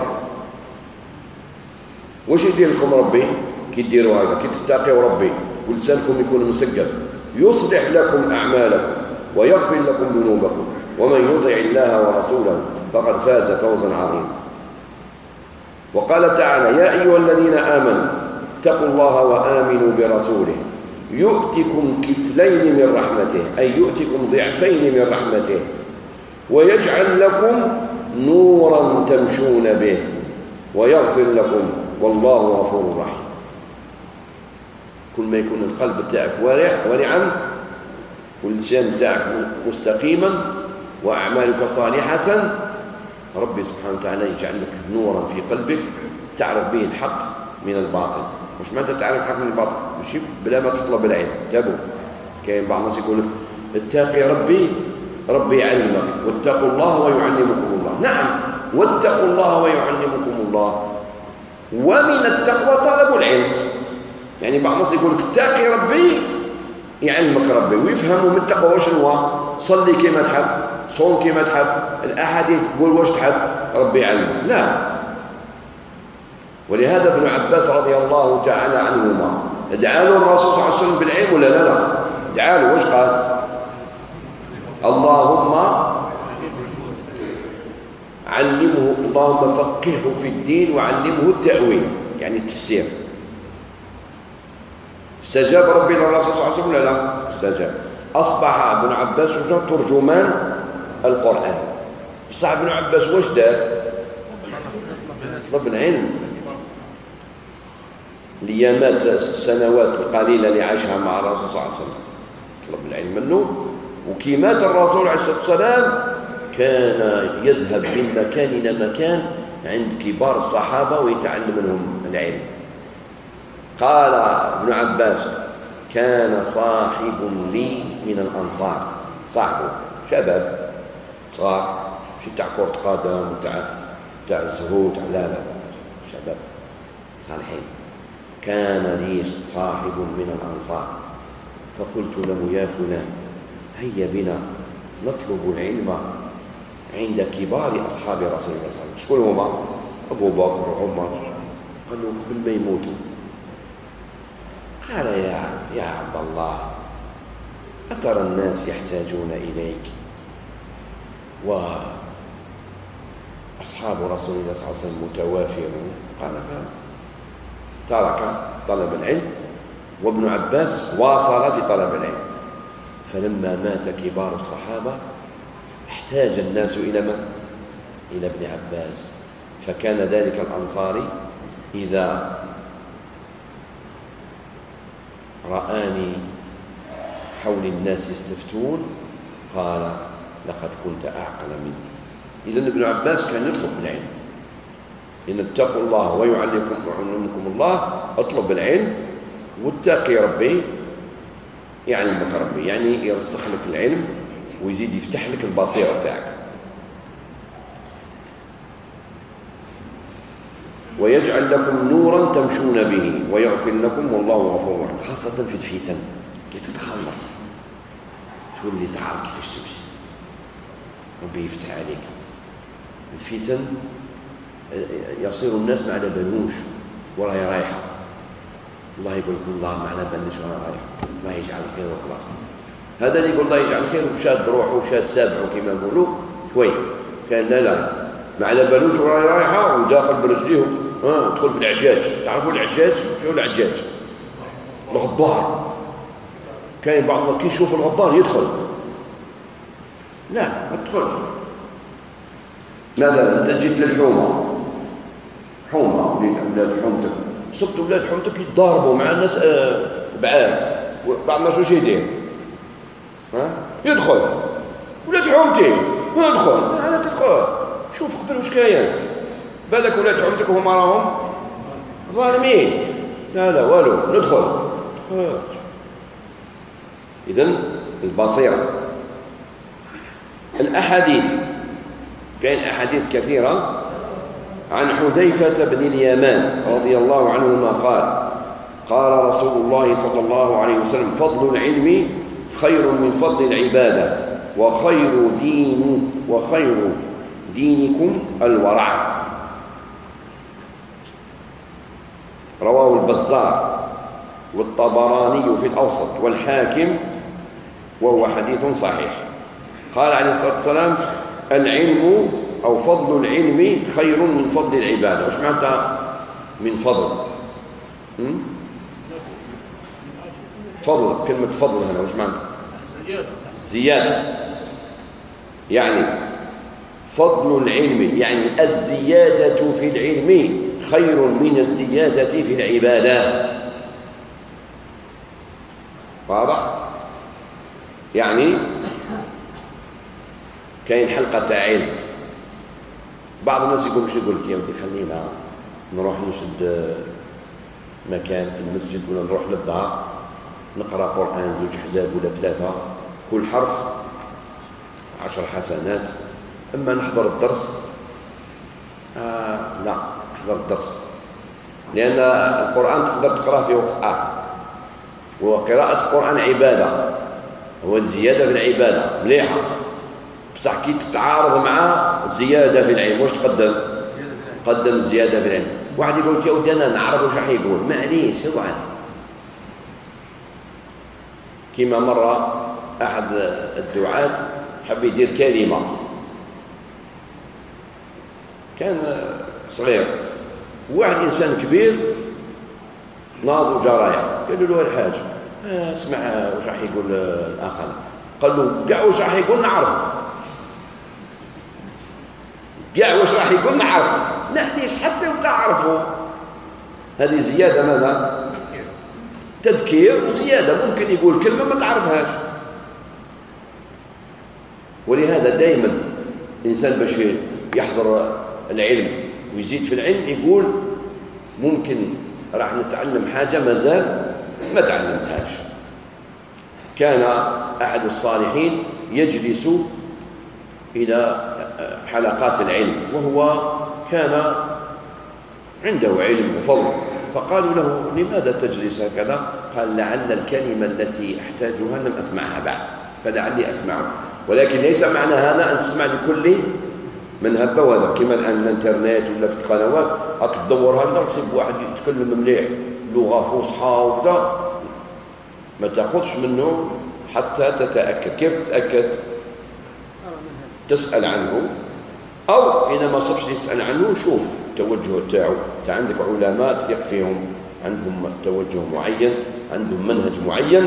واش يدير لكم ربي كي ديروا هذا؟ كي تتقوا ربي ولسانكم يكون مسجل، يصلح لكم أعمالكم ويغفر لكم ذنوبكم، ومن يطع الله ورسوله فقد فاز فوزا عظيما. وقال تعالى يا أيها الذين آمنوا اتقوا الله وآمنوا برسوله يؤتكم كفلين من رحمته، أي يؤتكم ضعفين من رحمته، ويجعل لكم نورا تمشون به ويغفر لكم والله غفور رحيم. كل ما يكون القلب تاعك وارع ورعا واللسان تاعك مستقيما وأعمالك صالحة، ربي سبحانه وتعالى يجعل لك نورا في قلبك تعرف به الحق من الباطل. مش معنى تعرف الحق من الباطل ماشي بلا ما تطلب العلم. تابوا كاين بعض الناس يقول لك اتقي ربي، ربي يعلمك، واتقوا الله ويعلمكم الله. نعم، واتقوا الله ويعلمكم الله. ومن التقوى طلب العلم. يعني بعض الناس يقول لك اتقي ربي يعلمك ربي، ويفهموا من التقوى واش هو. صلي كما تحب، صوم كما تحب، الاحاديث تقول واش تحب، ربي يعلمك. لا. ولهذا ابن عباس رضي الله تعالى عنهما دعا له الرسول صلى الله عليه وسلم بالعلم ولا لا؟ لا دعا له. واش قال؟ اللهم علمه، اللهم فقهه في الدين وعلمه التأويل، يعني التفسير. استجاب ربي للرسول صلى الله عليه وسلم ولا لا؟ استجاب. أصبح ابن عباس ترجمان القرآن. بصح ابن عباس واش دار؟ طلب العلم. الأيامات السنوات القليلة اللي عاشها مع الرسول صلى الله عليه وسلم طلب العلم منه. وكي مات الرسول عليه الصلاة والسلام كان يذهب من مكان إلى مكان عند كبار الصحابة ويتعلم منهم العلم. قال ابن عباس كان صاحب لي من الأنصار، صاحبه شباب صغار، مش تاع كرة قدم وتاع تاع الزهود، لا لا لا، شباب صالحين. كان لي صاحب من الأنصار فقلت له يا فلان هيا بنا نطلب العلم عند كبار أصحاب رسول الله صلى الله عليه وسلم. شكون هما؟ أبو بكر وعمر. قالوا قبل ما يموتوا. قال يا يا عبد الله أترى الناس يحتاجون إليك وأصحاب رسول الله صلى الله عليه وسلم متوافرون؟ قال فترك طلب العلم، وابن عباس واصل في طلب العلم. فلما مات كبار الصحابة احتاج الناس إلى من؟ إلى ابن عباس. فكان ذلك الأنصاري إذا رآني حول الناس يستفتون قال لقد كنت أعقل مني. إذن ابن عباس كان يطلب العلم، إن اتقوا الله ويعلمكم ويعلمكم الله، اطلب العلم واتقي ربي يعلمك ربي، يعني يرسخ لك العلم ويزيد يفتح لك البصيرة تاعك. ويجعل لكم نورا تمشون به ويغفر لكم والله غفور رحيم. خاصة في الفتن كي تتخلط تولي تعرف كيفاش تمشي، ربي يفتح عليك. الفتن يصير الناس ما على بالوش وراهي رايحة، الله يقول لكم الله ما على بالناش وراهي رايحة، الله يجعل خير وخلاص. هذا اللي يقول الله يجعل خير وشاد روحه وشاد سابعه كما يقولوا شوي، كان لا لا ما على بالوش وراهي رايحة وداخل برجليهم ها تدخل في العجاج. تعرفوا العجاج؟ شو العجاج؟ الغبار. كاين بعض الناس كي يشوف الغبار يدخل، لا ما تدخلش. مثلا انت جيت للحومه، حومه ولاد حومتك، صبت ولاد حومتك يتضاربوا مع الناس آه بعاد، بعض الناس واش يدير؟ ها يدخل ولاد حومتي ما يدخل، لا تدخل شوف قبل واش كاين، بالك ولاد حومتك هما راهم ظالمين، لا لا والو ندخل. إذن البصيرة. الأحاديث، كاين أحاديث كثيرة عن حذيفة بن اليمان رضي الله عنهما قال قال رسول الله صلى الله عليه وسلم فضل العلم خير من فضل العبادة وخير دين وخير دينكم الورع. رواه البزار والطبراني في الأوسط والحاكم وهو حديث صحيح. قال عليه الصلاة والسلام العلم أو فضل العلم خير من فضل العبادة. وش معناتها من فضل؟ هم؟ فضل، كلمة فضل هنا وش معناتها؟ زيادة. زيادة يعني فضل العلم يعني الزيادة في العلم خير من الزيادة في العبادة. واضح؟ يعني كاين حلقة علم، بعض الناس يقول مش يقول لك يا ودي خلينا نروح نشد مكان في المسجد ولا نروح للدار نقرأ قرآن زوج حزاب ولا ثلاثة كل حرف عشر حسنات، أما نحضر الدرس آه لا نحضر الدرس، لأن القرآن تقدر تقرأه في وقت آخر، وقراءة القرآن عبادة، هو الزيادة في العبادة مليحة، بصح كي تتعارض مع زيادة في العلم واش تقدم؟ قدم زيادة في العلم. واحد يقول لك يا ودي أنا نعرف واش راح يقول، معليش اقعد. كيما مرة أحد الدعاة حب يدير كلمة، كان صغير، واحد إنسان كبير ناض وجرايا قالوا له الحاج آه اسمع واش راح يقول الآخر، قال له كاع واش راح يقول نعرف، كاع واش راح يقول نعرف، معليش حتى وتعرفوا. هذه زيادة ماذا؟ تذكير وزيادة، ممكن يقول كلمة ما تعرفهاش. ولهذا دائما الإنسان باش يحضر العلم ويزيد في العلم يقول ممكن راح نتعلم حاجة مازال ما تعلمتهاش. كان أحد الصالحين يجلس إلى حلقات العلم وهو كان عنده علم وفضل، فقالوا له لماذا تجلس هكذا؟ قال لعل الكلمة التي أحتاجها لم أسمعها بعد فلعلي أسمعها، ولكن ليس معنى هذا أن تسمع لكل من هب وهذا، كما الآن الانترنت ولا في القنوات راك تدور هكذا تسيب واحد يتكلم مليح لغة فصحى وكذا ما تاخذش منه حتى تتأكد. كيف تتأكد؟ تسأل عنه، أو إذا ما صبش يسأل عنه شوف التوجه تاعو. أنت عندك علماء تثق فيهم، عندهم توجه معين، عندهم منهج معين،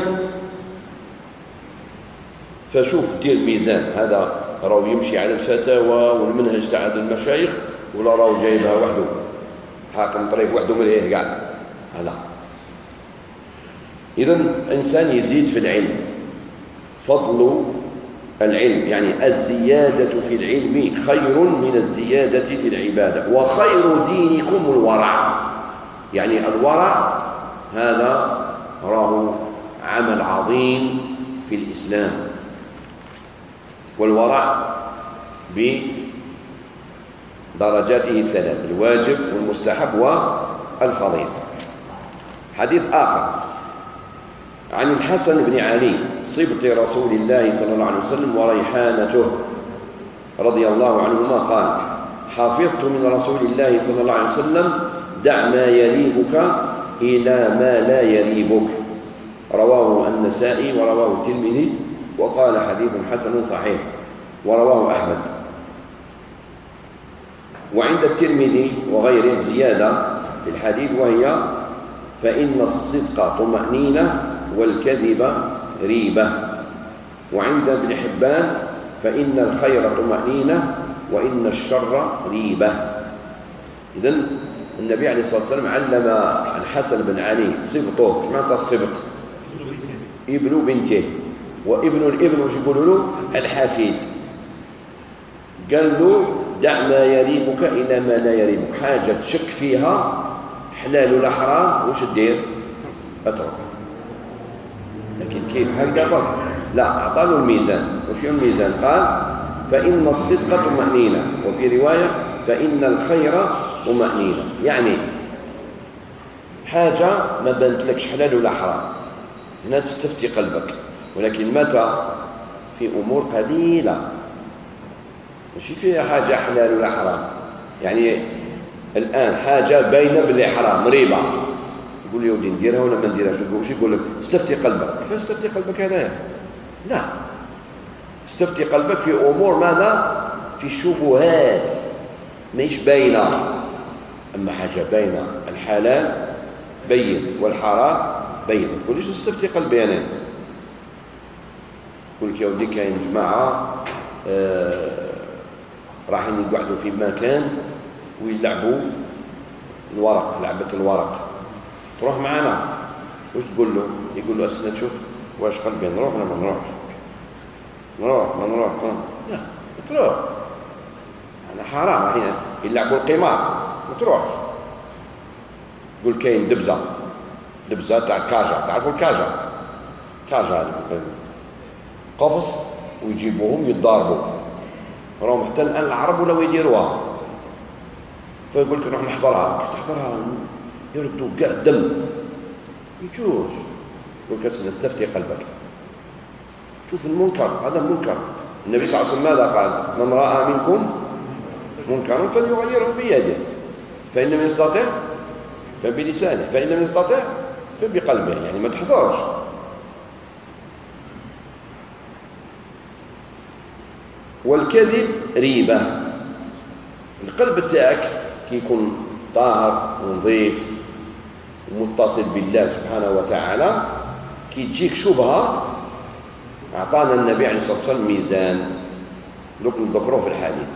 فشوف دير ميزان، هذا راهو يمشي على الفتاوى والمنهج تاع المشايخ ولا راهو جايبها وحده حاكم طريق وحده من هنا قاعد. هذا إذن إنسان يزيد في العلم فضل العلم، يعني الزيادة في العلم خير من الزيادة في العبادة. وخير دينكم الورع، يعني الورع هذا راه عمل عظيم في الإسلام. والورع بدرجاته الثلاث: الواجب والمستحب والفضيل. حديث آخر عن الحسن بن علي صبط رسول الله صلى الله عليه وسلم وريحانته رضي الله عنهما قال: حفظت من رسول الله صلى الله عليه وسلم: دع ما يريبك إلى ما لا يريبك. رواه النسائي ورواه الترمذي وقال حديث حسن صحيح، ورواه أحمد. وعند الترمذي وغيره زيادة في الحديث وهي: فإن الصدق طمأنينة والكذب ريبة. وعند ابن حبان: فإن الخير طمأنينة وإن الشر ريبة. إذن النبي عليه الصلاة والسلام علم الحسن بن علي صبطه. ايش معنى الصبط؟ ابن بنته، وابن الابن وش يقولوا له؟ الحفيد. قال له: دع ما يريبك إلى ما لا يريبك. حاجة تشك فيها حلال ولا حرام وش دير؟ اترك. لكن كيف هكذا فقط؟ لا، أعطاه الميزان. وش هو الميزان؟ قال: فإن الصدق طمأنينة، وفي رواية: فإن الخير طمأنينة. يعني حاجة ما بنت لكش حلال ولا حرام، هنا تستفتي قلبك. ولكن متى؟ في أمور قليلة، ماشي فيها حاجة حلال ولا حرام. يعني الآن حاجة باينة باللي حرام، ريبة، يقول لي: ودي نديرها ولا ما نديرهاش؟ وش يقول لك؟ استفتي قلبك. كيف استفتي قلبك هذا؟ لا، استفتي قلبك في أمور ماذا؟ في الشبهات مش باينة. أما حاجة باينة، الحلال بين والحرام بين، ما تقوليش استفتي قلبي أنا. يقول لك: يا ودي كاين جماعة آه راحين يقعدوا في مكان ويلعبوا الورق، لعبة الورق، تروح معنا. وش تقول له؟ يقول له: أسنا تشوف واش قلبي، نروح ولا ما نروحش؟ نروح ما نروح؟ لا، تروح. أنا حرام رايحين يلعبوا القمار، ما تروحش. يقول: كاين دبزة، دبزة تاع الكاجا، تعرفوا الكاجا؟ كاجا هذه قفص ويجيبوهم يتضاربوا، راهم حتى الآن العرب ولاو يديروها. فيقول لك: نروح نحضرها. كيف تحضرها؟ يردوا كاع الدم، يجوش. يقول لك: استفتي قلبك، شوف المنكر، هذا منكر. النبي صلى الله عليه وسلم ماذا قال؟ من رأى منكم منكرا فليغيره بيده، فإن لم يستطع فبلسانه، فإن لم يستطع فبقلبه. يعني ما تحضرش. والكذب ريبة. القلب تاعك كي يكون طاهر ونظيف ومتصل بالله سبحانه وتعالى، كي تجيك شبهة أعطانا النبي عليه الصلاة والسلام ميزان، لوك نذكروه في الحديث.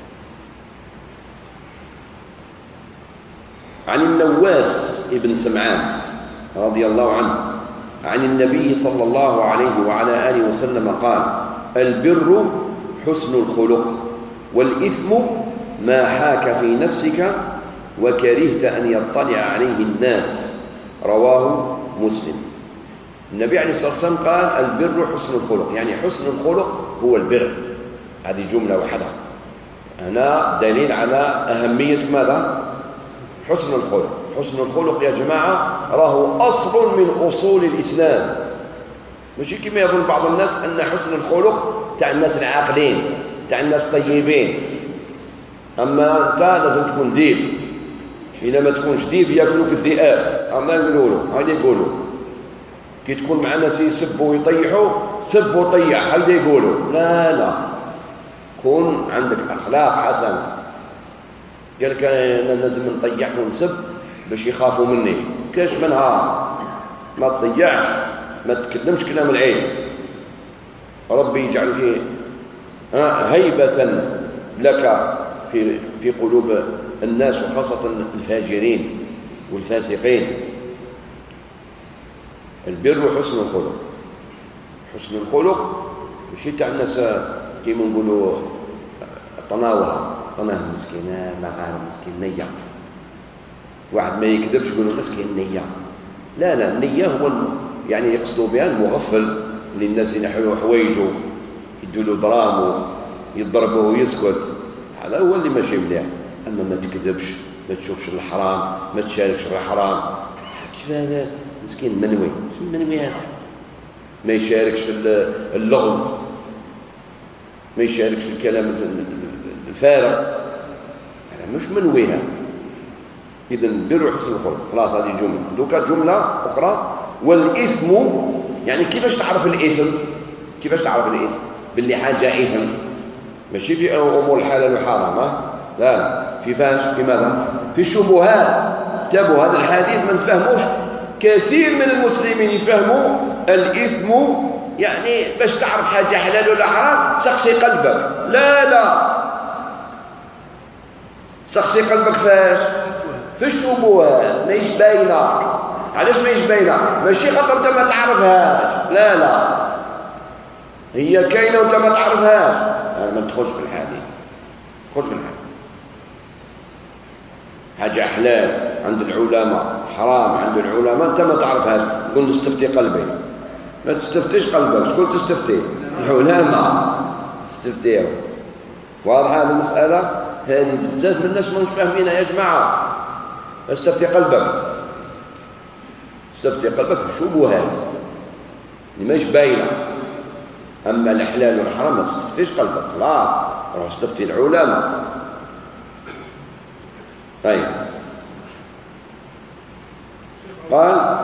عن النواس ابن سمعان رضي الله عنه عن النبي صلى الله عليه وعلى آله وسلم قال: البر حسن الخلق، والإثم ما حاك في نفسك وكرهت أن يطلع عليه الناس. رواه مسلم. النبي عليه الصلاة والسلام قال: البر حسن الخلق، يعني حسن الخلق هو البر. هذه جملة واحدة، هنا دليل على أهمية ماذا؟ حسن الخلق. حسن الخلق يا جماعة راه أصل من أصول الإسلام. ماشي كما يظن بعض الناس أن حسن الخلق تاع الناس العاقلين، تاع الناس طيبين. أما أنت لازم تكون ذيب، إذا ما تكونش ذيب يأكلوك الذئاب. أما يقولوا له هذا، يقولوا كي تكون مع ناس يسبوا ويطيحوا، سب وطيح، هذا يقولوا. لا لا، كون عندك أخلاق حسنة. قال لك أنا لازم نطيح ونسب باش يخافوا مني. كاش منها ما تطيحش، ما تكلمش كلام العين، ربي يجعل فيه هيبة لك في في قلوب الناس، وخاصة الفاجرين والفاسقين. البر حسن الخلق. حسن الخلق ماشي تاع الناس كيما نقولوا طناوها طناه مسكين لا غير مسكين نية، واحد ما يكذبش يقولوا مسكين نية. لا لا، النية هو الم... يعني يقصدوا بها المغفل اللي الناس ينحوا حوايجه يدوا له دراهم يضربه ويسكت، هذا هو اللي ماشي مليح. اما ما تكذبش، ما تشوفش الحرام، ما تشاركش الحرام، كيف هذا مسكين منوي؟ شو المنوي هذا؟ ما يشاركش في اللغو، ما يشاركش في الكلام الفارغ، هذا مش منوي هذا. اذا البر وحسن الخلق، خلاص هذه جمله. دوكا جمله اخرى، والاثم يعني كيفاش تعرف الاثم؟ كيفاش تعرف الاثم؟ باللي حاجه اثم، ماشي في امور الحلال والحرام، لا لا، في فاش في ماذا؟ في الشبهات. تابوا هذا الحديث ما نفهموش، كثير من المسلمين يفهموا الاثم يعني باش تعرف حاجه حلال ولا حرام سقسي قلبك. لا لا، سقسي قلبك فاش؟ في الشبهات، ماهيش باينه. علاش ماهيش باينه؟ ماشي خاطر انت ما تعرفهاش، لا لا، هي كاينه وانت ما تعرفهاش، ما تدخلش في الحديث، تدخل في الحديث. حاجه حلال عند العلماء، حرام عند العلماء، انت ما تعرفهاش، تقول نستفتي قلبي. ما تستفتيش قلبك، شكون تستفتي؟ العلماء تستفتيهم. واضحه هذه المساله؟ هذه بزاف من الناس مش فاهمينها يا جماعه. استفتي قلبك، استفتي قلبك في الشبهات اللي ماهيش باينه. اما الحلال والحرام ما تستفتيش قلبك، خلاص روح استفتي العلماء. طيب، قال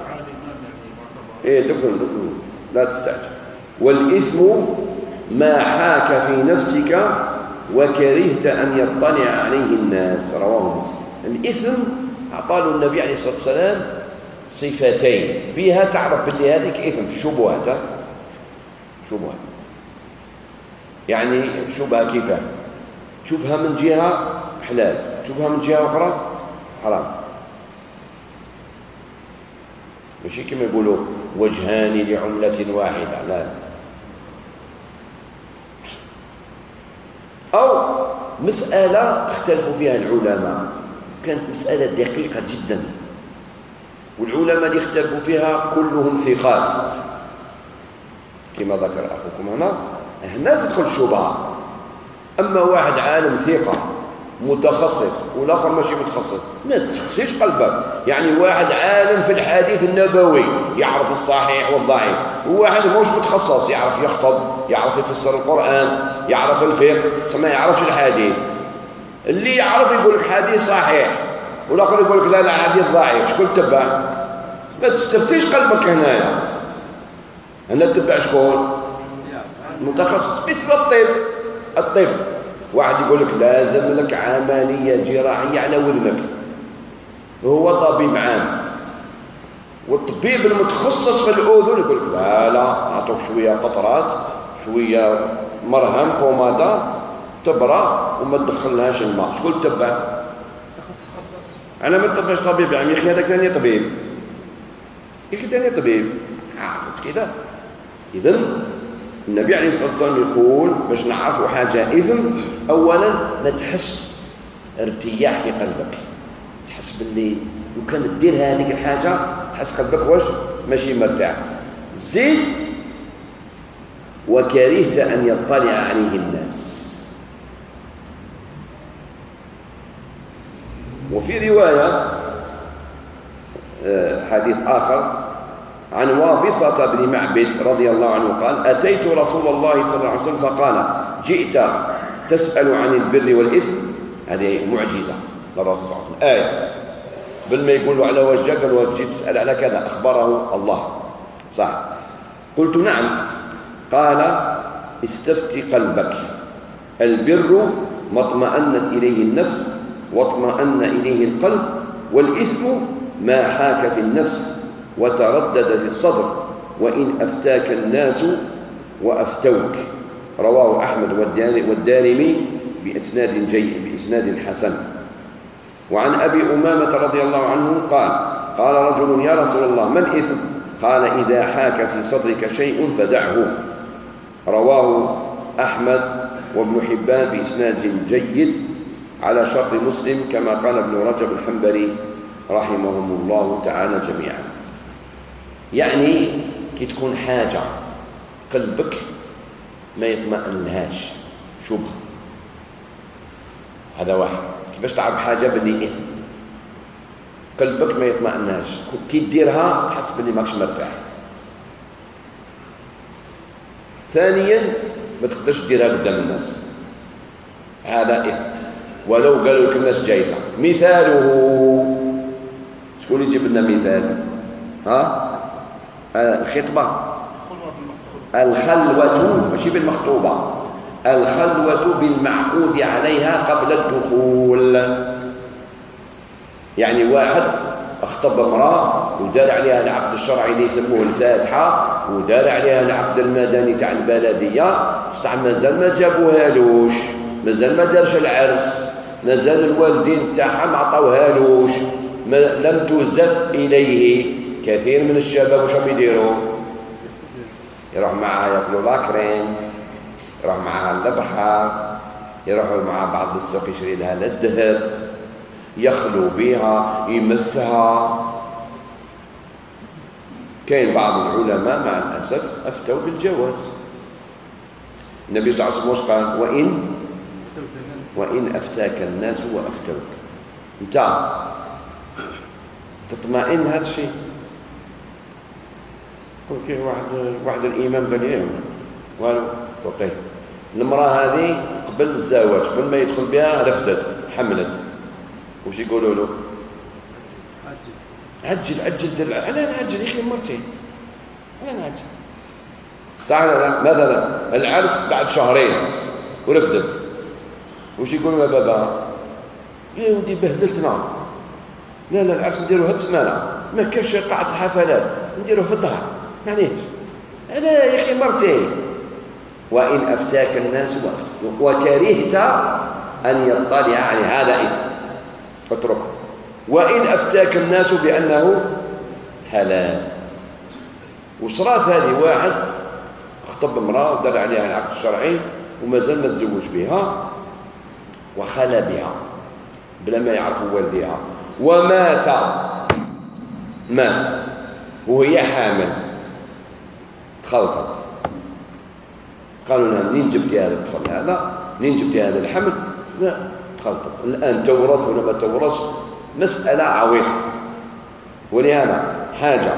ايه دكتور دكتور لا تستعجل. والاثم ما حاك في نفسك وكرهت ان يطلع عليه الناس، رواه مسلم. الاثم اعطاه النبي عليه الصلاه والسلام صفتين بها تعرف باللي هذيك اثم، في شبهات. شبهه يعني شبهه كيف؟ تشوفها من جهه حلال، تشوفها من جهه اخرى حرام. ماشي كما يقولوا وجهان لعمله واحده، لا. او مساله اختلفوا فيها العلماء، كانت مساله دقيقه جدا، والعلماء اللي اختلفوا فيها كلهم ثقات كما ذكر اخوكم هنا. هنا تدخل الشبهه. اما واحد عالم ثقه متخصص والاخر ماشي متخصص، ما تخشيش قلبك. يعني واحد عالم في الحديث النبوي يعرف الصحيح والضعيف، وواحد مش متخصص يعرف يخطب، يعرف يفسر القرآن، يعرف الفقه، ما يعرفش الحديث. اللي يعرف يقول لك حديث صحيح والاخر يقول لك لا لا حديث ضعيف، شكون تبع؟ ما تستفتيش قلبك هنايا. هنا تتبع شكون؟ متخصص. مثل الطب، الطب واحد يقول لك لازم لك عملية جراحية على وذنك، وهو طبيب عام. والطبيب المتخصص في الأذن يقول لك لا لا، نعطوك شوية قطرات، شوية مرهم بومادا تبرى وما تدخلهاش الماء. شكون تبع؟ أنا ما تبعش طبيب عام. يا أخي هذاك ثاني طبيب، يا أخي ثاني طبيب. عرفت كذا؟ إذن النبي عليه الصلاة والسلام يقول باش نعرفوا حاجة إثم، أولا ما تحس ارتياح في قلبك، تحس باللي لو كان تدير هذيك الحاجة تحس قلبك واش ماشي مرتاح. زيد وكرهت أن يطلع عليه الناس. وفي رواية حديث آخر عن وابصة بن معبد رضي الله عنه قال أتيت رسول الله صلى الله عليه وسلم فقال جئت تسأل عن البر والإثم. هذه معجزة للرسول صلى الله عليه وسلم، آية. قبل ما يقول له على وجهك قال له جئت تسأل على كذا، أخبره الله صح. قلت نعم. قال استفتي قلبك، البر ما اطمأنت إليه النفس واطمأن إليه القلب، والإثم ما حاك في النفس وتردد في الصدر وإن أفتاك الناس وأفتوك. رواه أحمد والدارمي بإسناد جيد بإسناد حسن. وعن أبي أمامة رضي الله عنه قال قال رجل يا رسول الله ما الإثم؟ قال إذا حاك في صدرك شيء فدعه. رواه أحمد وابن حبان بإسناد جيد على شرط مسلم كما قال ابن رجب الحنبلي رحمهم الله تعالى جميعا. يعني كي تكون حاجة قلبك ما يطمئنهاش شبهة، هذا واحد. كيفاش تعرف حاجة باللي إثم؟ قلبك ما يطمئنهاش، كي تديرها تحس باللي ماكش مرتاح. ثانيا ما تقدرش تديرها قدام الناس، هذا إثم ولو قالوا لك الناس جايزة. مثاله شكون يجيب لنا مثال؟ ها؟ الخطبة، الخلوة ماشي بالمخطوبة، الخلوة بالمعقود عليها قبل الدخول. يعني واحد اخطب امرأة ودار عليها العقد الشرعي اللي يسموه الفاتحة ودار عليها العقد المدني تاع البلدية، بصح مازال ما جابوهالوش، مازال ما دارش العرس، مازال الوالدين تاعها ما عطاوهالوش، لم تزف إليه. كثير من الشباب واش راهم يديروا؟ يروح معها ياكلوا لاكريم، يروح معها البحر، يروح مع بعض السوق يشري لها الذهب، يخلو بها، يمسها. كاين بعض العلماء مع الأسف أفتوا بالجواز. النبي صلى الله عليه وسلم قال وإن وإن أفتاك الناس وأفتوك، أنت تطمئن هذا الشيء. كي واحد واحد الإمام قال لي قالوا توقي المرأة هذه قبل الزواج قبل ما يدخل بها رفدت حملت، وش يقولوا له؟ عجل عجل دل على نعجل يا اخي مرتين على نعجل صح ولا لا؟ مثلا العرس بعد شهرين ورفدت، وش يقولوا يا بابا؟ يا ودي بهدلتنا، لا لا العرس نديروه هاد السمانه، ما كاش قاعه الحفلات نديروه في الظهر، معليش انا يا اخي مرتين. وان افتاك الناس وكرهت ان يطلع على هذا اثم اتركه. وإن أفتاك الناس بأنه حلال. وصرات هذه واحد خطب امرأة ودار عليها العقد الشرعي ومازال ما تزوج بها وخلى بها بلا ما يعرفوا والديها، ومات مات وهي حامل، تخلطت. قالوا لها منين جبتي هذا الطفل هذا؟ منين جبتي هذا الحمل؟ لا تخلطت. الآن تورث ولا ما تورث مسألة عويصة. ولهذا حاجة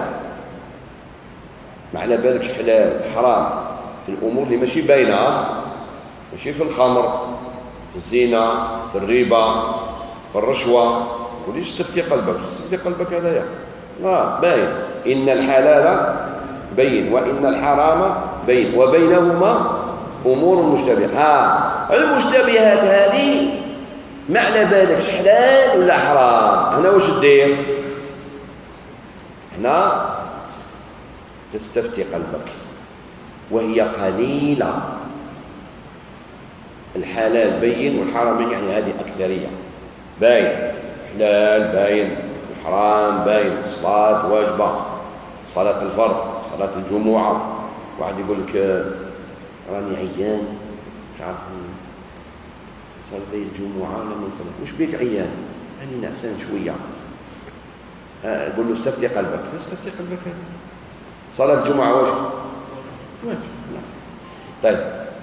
ما على بالك حلال حرام في الأمور اللي ماشي باينة، ماشي في الخمر، في الزنا، في الربا، في الرشوة. وليش تفتي قلبك؟ تفتي قلبك هذا يا لا باين. إن الحلال بين وإن الحرام بين وبينهما أمور مشتبهة. ها المشتبهات هذه ما على بالك حلال ولا حرام، هنا واش دير؟ هنا تستفتي قلبك وهي قليلة. الحلال بين والحرام بين، يعني هذه أكثرية باين. حلال باين، الحرام باين. الصلاة واجبة، صلاة الفرض، صلاة الجمعة. واحد يقول لك راني عيان مش عارف صلي الجمعة ولا ما نصلي، وش بيك عيان؟ أنا نعسان شوية. أقول له استفتي قلبك. استفتي قلبك هذا صلاة الجمعة واجب واجب. طيب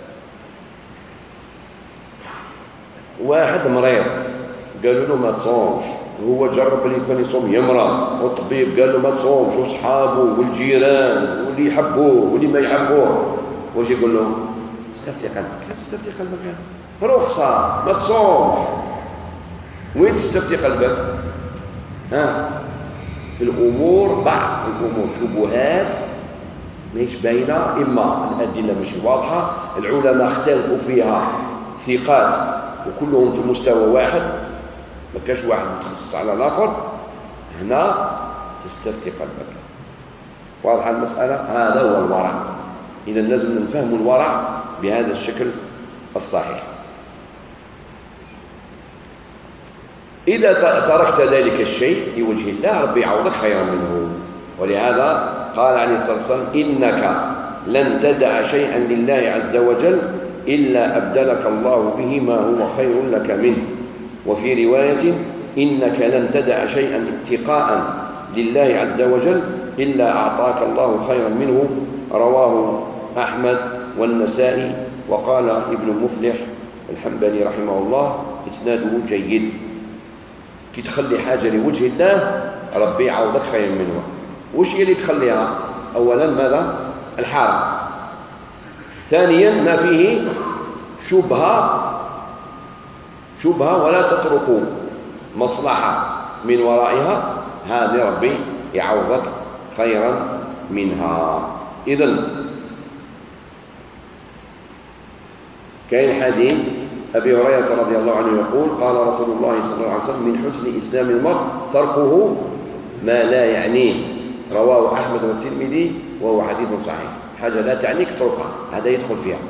واحد مريض قالوا له ما تصومش، هو جرب اللي كان يصوم يمرض، والطبيب قال له ما تصومش، وصحابه والجيران واللي يحبوه واللي ما يحبوه، واش يقول له؟ استفتي قلبك. لا تستفتي قلبك هذا رخصة، ما تصومش. وين تستفتي قلبك؟ ها في الأمور، بعض الأمور شبهات ماهيش باينة، إما الأدلة مش واضحة، العلماء اختلفوا فيها ثقات وكلهم في مستوى واحد، ما كاش واحد متخصص على الآخر. هنا تستفتي قلبك. واضحة المسألة؟ هذا هو الورع. إذا لازم نفهم الورع بهذا الشكل الصحيح. إذا تركت ذلك الشيء لوجه الله ربي يعوضك خيرا منه. ولهذا قال عليه الصلاة والسلام إنك لن تدع شيئا لله عز وجل إلا أبدلك الله به ما هو خير لك منه. وفي رواية إنك لن تدع شيئا اتقاء لله عز وجل إلا أعطاك الله خيرا منه. رواه أحمد والنسائي. وقال ابن مفلح الحنبلي رحمه الله إسناده جيد. كي تخلي حاجة لوجه الله ربي يعوضك خير منه. وش هي اللي تخليها؟ أولا ماذا؟ الحرام. ثانيا ما فيه شبهة شبهة ولا تتركوا مصلحة من ورائها، هذه ربي يعوضك خيرا منها. إذن كاين حديث أبي هريرة رضي الله عنه يقول قال رسول الله صلى الله عليه وسلم من حسن إسلام المرء تركه ما لا يعنيه. رواه أحمد والترمذي وهو حديث صحيح. حاجة لا تعنيك تركها، هذا يدخل فيها.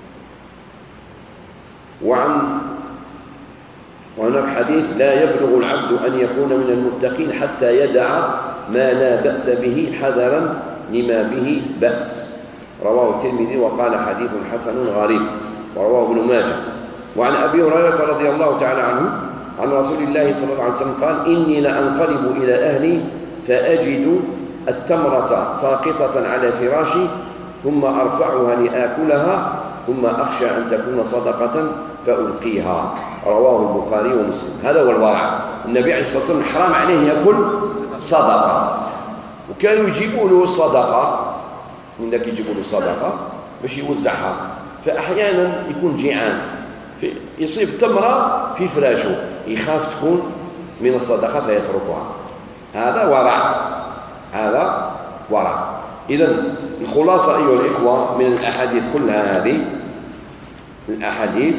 وعن وهناك حديث لا يبلغ العبد أن يكون من المتقين حتى يدع ما لا بأس به حذرا لما به بأس. رواه الترمذي وقال حديث حسن غريب. ورواه ابن ماجه. وعن أبي هريرة رضي الله تعالى عنه عن رسول الله صلى الله عليه وسلم قال إني لأنقلب إلى أهلي فأجد التمرة ساقطة على فراشي ثم أرفعها لآكلها ثم أخشى أن تكون صدقة فألقيها. رواه البخاري ومسلم. هذا هو الورع. النبي عليه الصلاة والسلام حرام عليه يأكل صدقة، وكانوا يجيبوا له الصدقة من ذاك يجيبوا له الصدقة باش يوزعها، فأحيانا يكون جيعان يصيب تمرة في فراشه يخاف تكون من الصدقة فيتركها. هذا ورع، هذا ورع. إذن الخلاصة أيها الإخوة من الأحاديث كلها هذه الأحاديث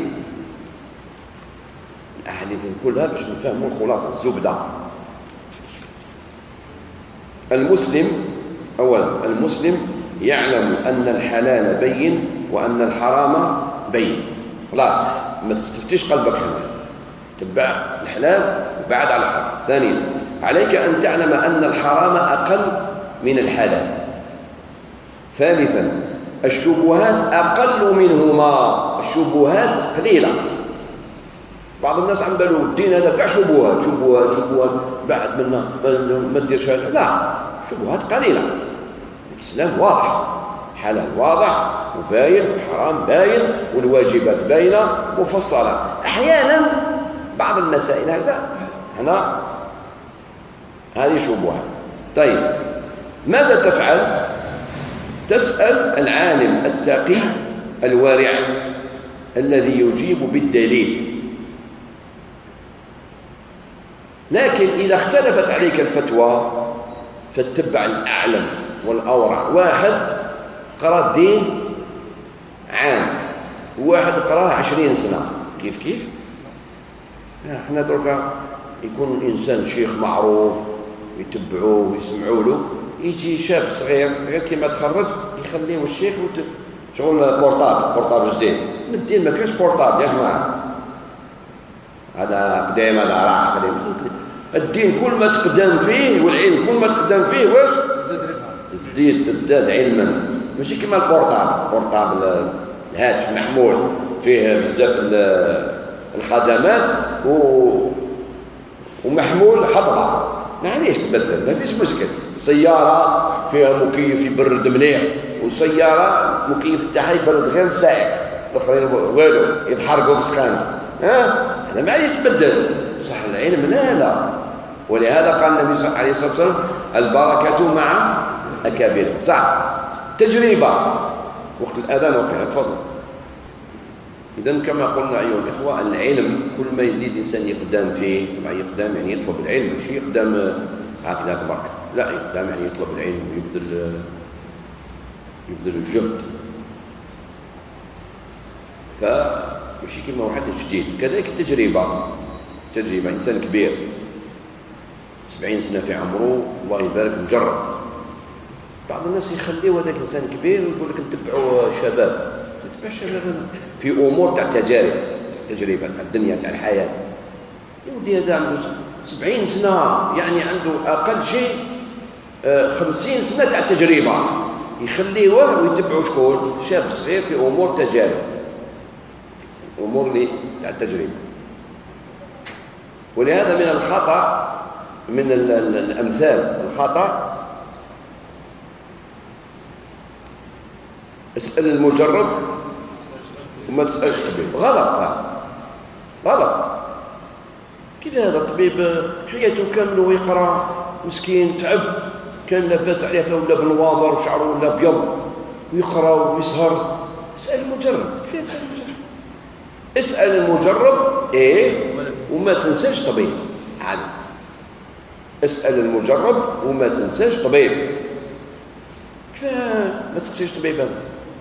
الأحاديث كلها باش نفهموا الخلاصة الزبدة. المسلم أولا المسلم يعلم أن الحلال بين وأن الحرام بين. خلاص ما تستفتيش قلبك هنا، تبع الحلال وبعد على الحرام. ثانيا عليك أن تعلم أن الحرام أقل من الحلال. ثالثا الشبهات أقل منهما. الشبهات قليلة. بعض الناس عم بالو الدين هذا كاع شبهات شبهات شبهات بعد منا ما ديرش هذا. لا، شبهات قليلة. الإسلام واضح، حلال واضح وباين، حرام باين، والواجبات باينة مفصلة. أحيانا بعض المسائل هذا هنا هذه شبهات. طيب ماذا تفعل؟ تسأل العالم التقي الورع الذي يجيب بالدليل. لكن إذا اختلفت عليك الفتوى فاتبع الأعلم والأورع. واحد قرأ الدين عام، وواحد قرأه عشرين سنة. كيف كيف؟ احنا دركا يكون الإنسان شيخ معروف يتبعوه ويسمعوا له، يجي شاب صغير غير كيما تخرج يخليه الشيخ وت... شغل بورطابل بورطابل جديد. الدين ما كاش بورطابل يا جماعة، هذا قدام هذا راح خليه. الدين كل ما تقدم فيه والعلم كل ما تقدم فيه واش تزديد تزداد علما. ماشي كما البورطابل بورطابل الهاتف محمول فيه بزاف الخدمات و... ومحمول حطبة ما عادش تبدل، ما فيش مشكل. السيارة فيها مكيف يبرد مليح، وسيارة مكيف تاعها يبرد غير السائق، الاخرين والو يتحرقوا بسخانة. ها هذا ما عادش تبدل. صح العلم لا لا. ولهذا قال النبي عليه الصلاة والسلام البركة مع أكابرهم. صح. تجربة وقت الأذان وكذا. تفضل. إذن كما قلنا أيها الإخوة العلم كل ما يزيد الإنسان يقدم فيه. طبعا يقدم يعني يطلب العلم، مش يقدم هكذا برك، لا يقدم يعني يطلب العلم ويبذل يبذل الجهد. فمشي كما واحد جديد. كذلك التجربة تجربة إنسان كبير سبعين سنة في عمره الله يبارك مجرب. بعض الناس يخليه هذاك إنسان كبير ويقول لك نتبعوا شباب. تتبع الشباب في أمور تاع تجارب تجربة تاع الدنيا تاع الحياة. يودي هذا عنده سبعين سنة يعني عنده أقل شيء خمسين سنة تاع التجربة، يخليوه ويتبعوا شكون؟ شاب صغير في أمور تجارب، أمور لي تاع التجربة. ولهذا من الخطأ، من الأمثال الخطأ، اسأل المجرب وما تسألش الطبيب. غلط، هذا غلط. كيف هذا الطبيب حياته كامله ويقرأ، مسكين تعب، كان لاباس عليه ولا بالنواظر وشعره ولا ابيض، ويقرأ ويسهر. اسأل المجرب. كيف اسأل المجرب؟ اسأل المجرب ايه وما تنساش طبيب. عادي، اسأل المجرب وما تنساش طبيب. كيف ما تنساش طبيب هذا؟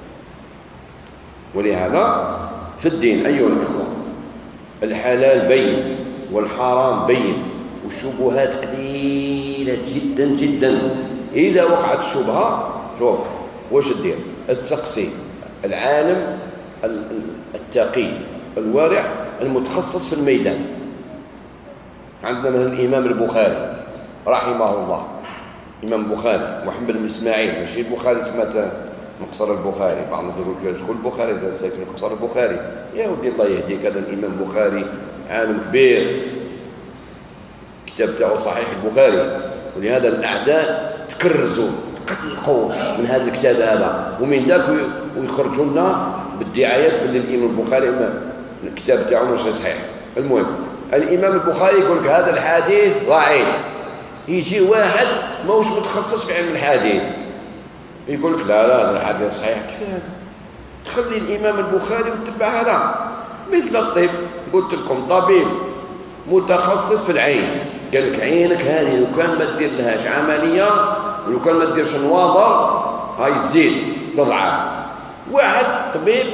ولهذا في الدين أيها الإخوة الحلال بين والحرام بين، والشبهات قليلة جدا جدا. إذا وقعت الشبهة شوف واش دير؟ التقسيم العالم التقي الوارع المتخصص في الميدان. عندنا مثلا الإمام البخاري رحمه الله، الإمام البخاري محمد بن إسماعيل، ماشي البخاري سمعت مقصر البخاري. بعض الناس يقول لك شكون البخاري هذا ساكن مقصر البخاري؟ يا ودي الله يهديك، هذا الإمام البخاري عالم كبير، كتاب تاعو صحيح البخاري. ولهذا الأعداء تكرزوا تقلقوا من هذا الكتاب هذا، ومن ذاك ويخرجوا لنا بالدعايات باللي الإمام البخاري الكتاب تاعو مش صحيح. المهم الإمام البخاري يقول لك هذا الحديث ضعيف، يجي واحد موش متخصص في علم الحديث يقول لك لا لا هذا الحديث صحيح. كيف هذا؟ تخلي الإمام البخاري وتتبع هذا. مثل الطب، قلت لكم طبيب متخصص في العين قال لك عينك هذه لو كان ما تدير لهاش عملية ولو كان ما تديرش نواظر هاي تزيد تضعف. واحد طبيب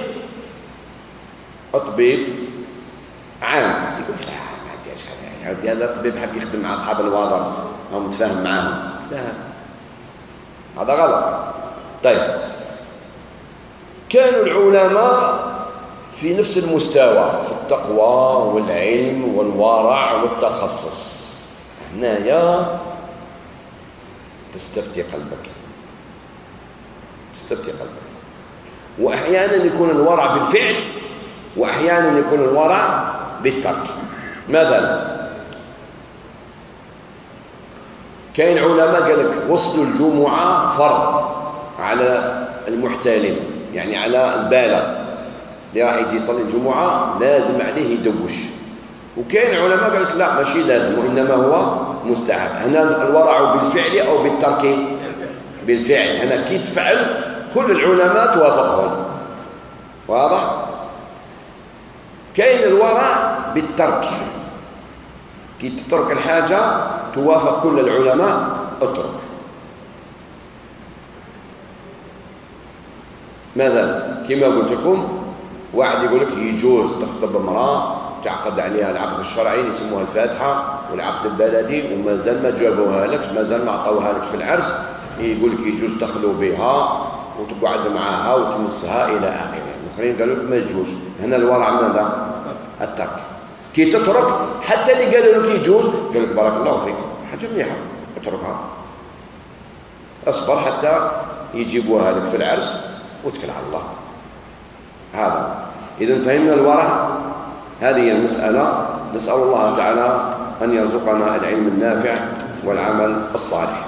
طبيب عام يقول لك لا ما عنديش هذا، هذا الطبيب حاب يخدم مع أصحاب النواظر أو متفاهم معاهم. لا هذا غلط. طيب كانوا العلماء في نفس المستوى في التقوى والعلم والورع والتخصص. هنايا تستفتي قلبك، تستفتي قلبك. وأحيانا يكون الورع بالفعل وأحيانا يكون الورع بالترك. مثلا كاين علماء قال لك غسل الجمعة فرض على المحتلم، يعني على البالغ اللي راح يجي يصلي الجمعة لازم عليه يدوش. وكاين علماء قال لك لا ماشي لازم وإنما هو مستحب. هنا الورع بالفعل أو بالترك؟ بالفعل. هنا كي تفعل كل العلماء توافقهم. واضح؟ كاين الورع بالترك، كي تترك الحاجة توافق كل العلماء اترك. مثلا كما قلت لكم واحد يقول لك يجوز تخطب امرأة تعقد عليها العقد الشرعي يسموها الفاتحة والعقد البلدي ومازال ما جابوها لكش، مازال ما عطوها لكش في العرس، يقول لك يجوز تخلو بها وتقعد معها وتمسها إلى آخره. الآخرين قالوا لك ما يجوز. هنا الورع ماذا؟ الترك. كي تترك حتى اللي قالوا لك يجوز قال لك بارك الله فيك حاجة مليحة اتركها، اصبر حتى يجيبوها لك في العرس واتكل على الله. هذا إذا فهمنا الورع. هذه المسألة. نسأل الله تعالى أن يرزقنا العلم النافع والعمل الصالح.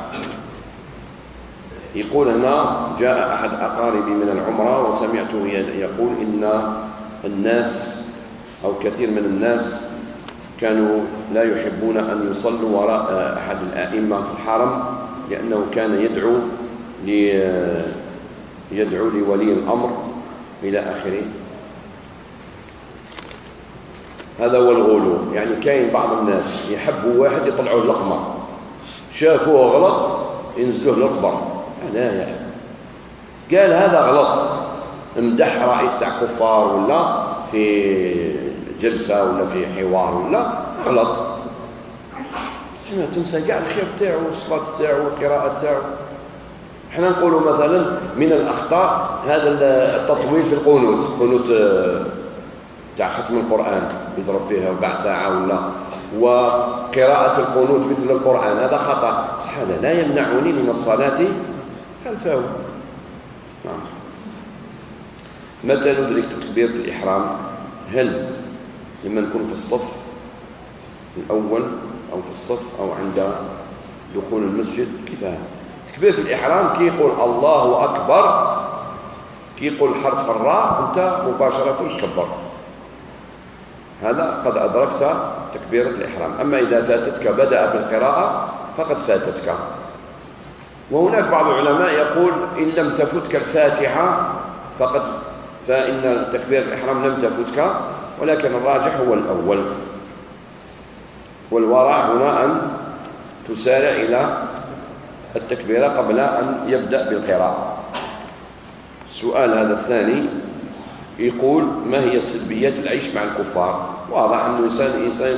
يقول هنا جاء أحد أقاربي من العمرة وسمعته يقول إن الناس أو كثير من الناس كانوا لا يحبون أن يصلوا وراء أحد الأئمة في الحرم لأنه كان يدعو يدعو لولي الأمر إلى آخره. هذا هو الغلو. يعني كاين بعض الناس يحبوا واحد يطلعوه لقمة، شافوه غلط ينزلوه للقبر. لا يعني قال هذا غلط، امدح رئيس تاع كفار ولا في جلسة ولا في حوار ولا غلط. ما تنسى كاع الخير تاعو والصلاة تاعو والقراءة تاعو. احنا نقولوا مثلا من الأخطاء هذا التطويل في القنوت، قنوت تاع ختم القرآن يضرب فيها ربع ساعة ولا وقراءة القنوت مثل القرآن هذا خطأ، هذا لا يمنعني من الصلاة خلفه. نعم. متى ندرك تكبيرة الإحرام؟ هل لما نكون في الصف الأول أو في الصف أو عند دخول المسجد؟ كيف هذا؟ تكبيرة الإحرام كي يقول الله أكبر، كي يقول حرف الراء أنت مباشرة تكبر، هذا قد أدركت تكبيرة الإحرام. أما إذا فاتتك بدأ في القراءة فقد فاتتك. وهناك بعض العلماء يقول إن لم تفتك الفاتحة فقد فإن تكبيرة الإحرام لم تفتك، ولكن الراجح هو الأول. والوراء هنا أن تسارع إلى التكبيرة قبل أن يبدأ بالقراءة. السؤال هذا الثاني يقول: ما هي سلبيات العيش مع الكفار؟ واضح أن الإنسان الإنسان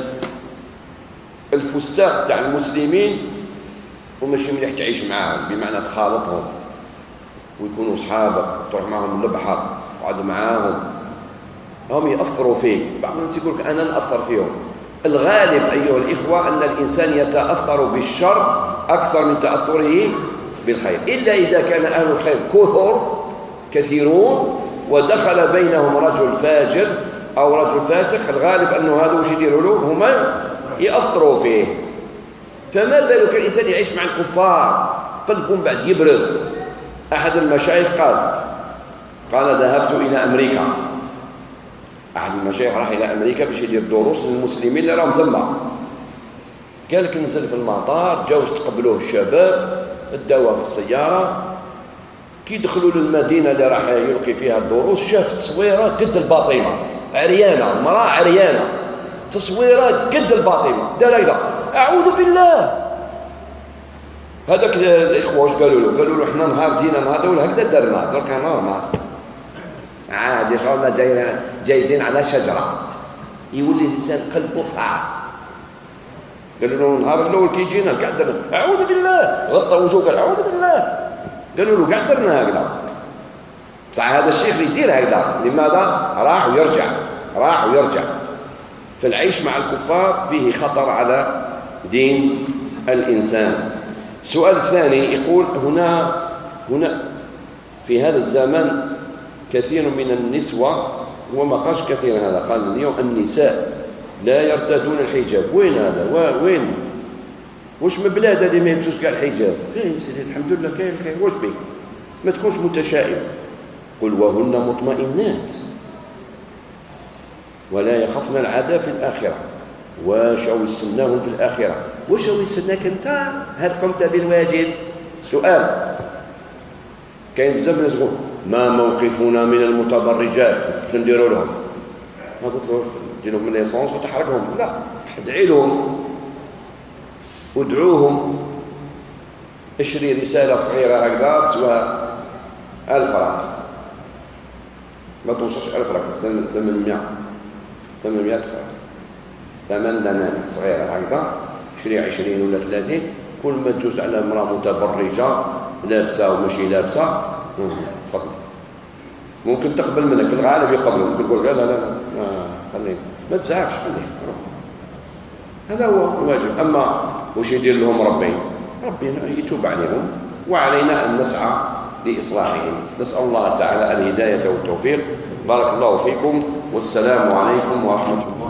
الفساق تاع المسلمين وماشي مليح تعيش معاهم، بمعنى تخالطهم ويكونوا أصحابك، تروح معهم للبحر تقعد معاهم، هم يأثروا فيك. بعض الناس يقول لك أنا نأثر فيهم. الغالب أيها الإخوة أن الإنسان يتأثر بالشر أكثر من تأثره بالخير، إلا إذا كان أهل الخير كثر كثيرون ودخل بينهم رجل فاجر أو رجل فاسق، الغالب أنه هذا وش يديروا له؟ هما يأثروا فيه. فما بالك الإنسان يعيش مع الكفار قلبهم بعد يبرد. أحد المشايخ قال قال ذهبت إلى أمريكا، أحد المشايخ راح إلى أمريكا باش يدير دروس للمسلمين اللي راهم ثما. قال لك نزل في المطار، جاو استقبلوه الشباب، داوه في السيارة. كي دخلوا للمدينة اللي راح يلقي فيها الدروس شاف تصويرة قد الباطمة، عريانة، مرأة عريانة، تصويرة قد الباطمة. دار هكذا أعوذ بالله. هذاك الإخوة واش قالوا له؟ قالوا له احنا نهار جينا نهار هكذا درنا درك نورمال عادي، شغلنا جايين جايزين على شجرة. يولي الإنسان قلبه خاص. قالوا له النهار الأول كي جينا كاع درنا أعوذ بالله، غطى وجهه قال أعوذ بالله. قالوا له كاع درنا هكذا. بصح هذا الشيخ يدير هكذا، لماذا؟ راح ويرجع راح ويرجع. فالعيش مع الكفار فيه خطر على دين الإنسان. السؤال الثاني يقول: هنا هنا في هذا الزمان كثير من النسوة، هو ما قالش كثير هذا، قال اليوم النساء لا يرتدون الحجاب. وين هذا؟ وين؟ واش من بلاد هذه ما يلبسوش كاع الحجاب؟ كاين سيدي الحمد لله كاين الخير، واش بك؟ ما تكونش متشائم. قل وهن مطمئنات ولا يخافن العذاب في الآخرة. واش او يستناهم في الآخرة؟ واش او يستناك انت؟ هل قمت بالواجب؟ سؤال. كاين بزاف ناس يقول ما موقفنا من المتبرجات، شنو نديروا لهم؟ ما قلت له دير لهم ليسونس وتحركهم، لا، ادعي لهم وادعوهم. اشري رسالة صغيرة هكذا تسوى ألف فرنك، ما توصلش ألف فرنك، ثمانمائة ثمانمائة فرنك، ثمن دنانير صغيرة هكذا. اشري عشرين ولا ثلاثين، كل ما تجوز على امرأة متبرجة لابسة وماشي لابسة تفضل، ممكن تقبل منك، في الغالب يقبلوا، ممكن تقول لا لا لا خليه ما تزعفش خليه. هذا هو الواجب. أما وش يدير لهم ربي؟ ربنا يتوب عليهم وعلينا أن نسعى لإصلاحهم. نسأل الله تعالى الهداية والتوفيق. بارك الله فيكم والسلام عليكم ورحمة الله.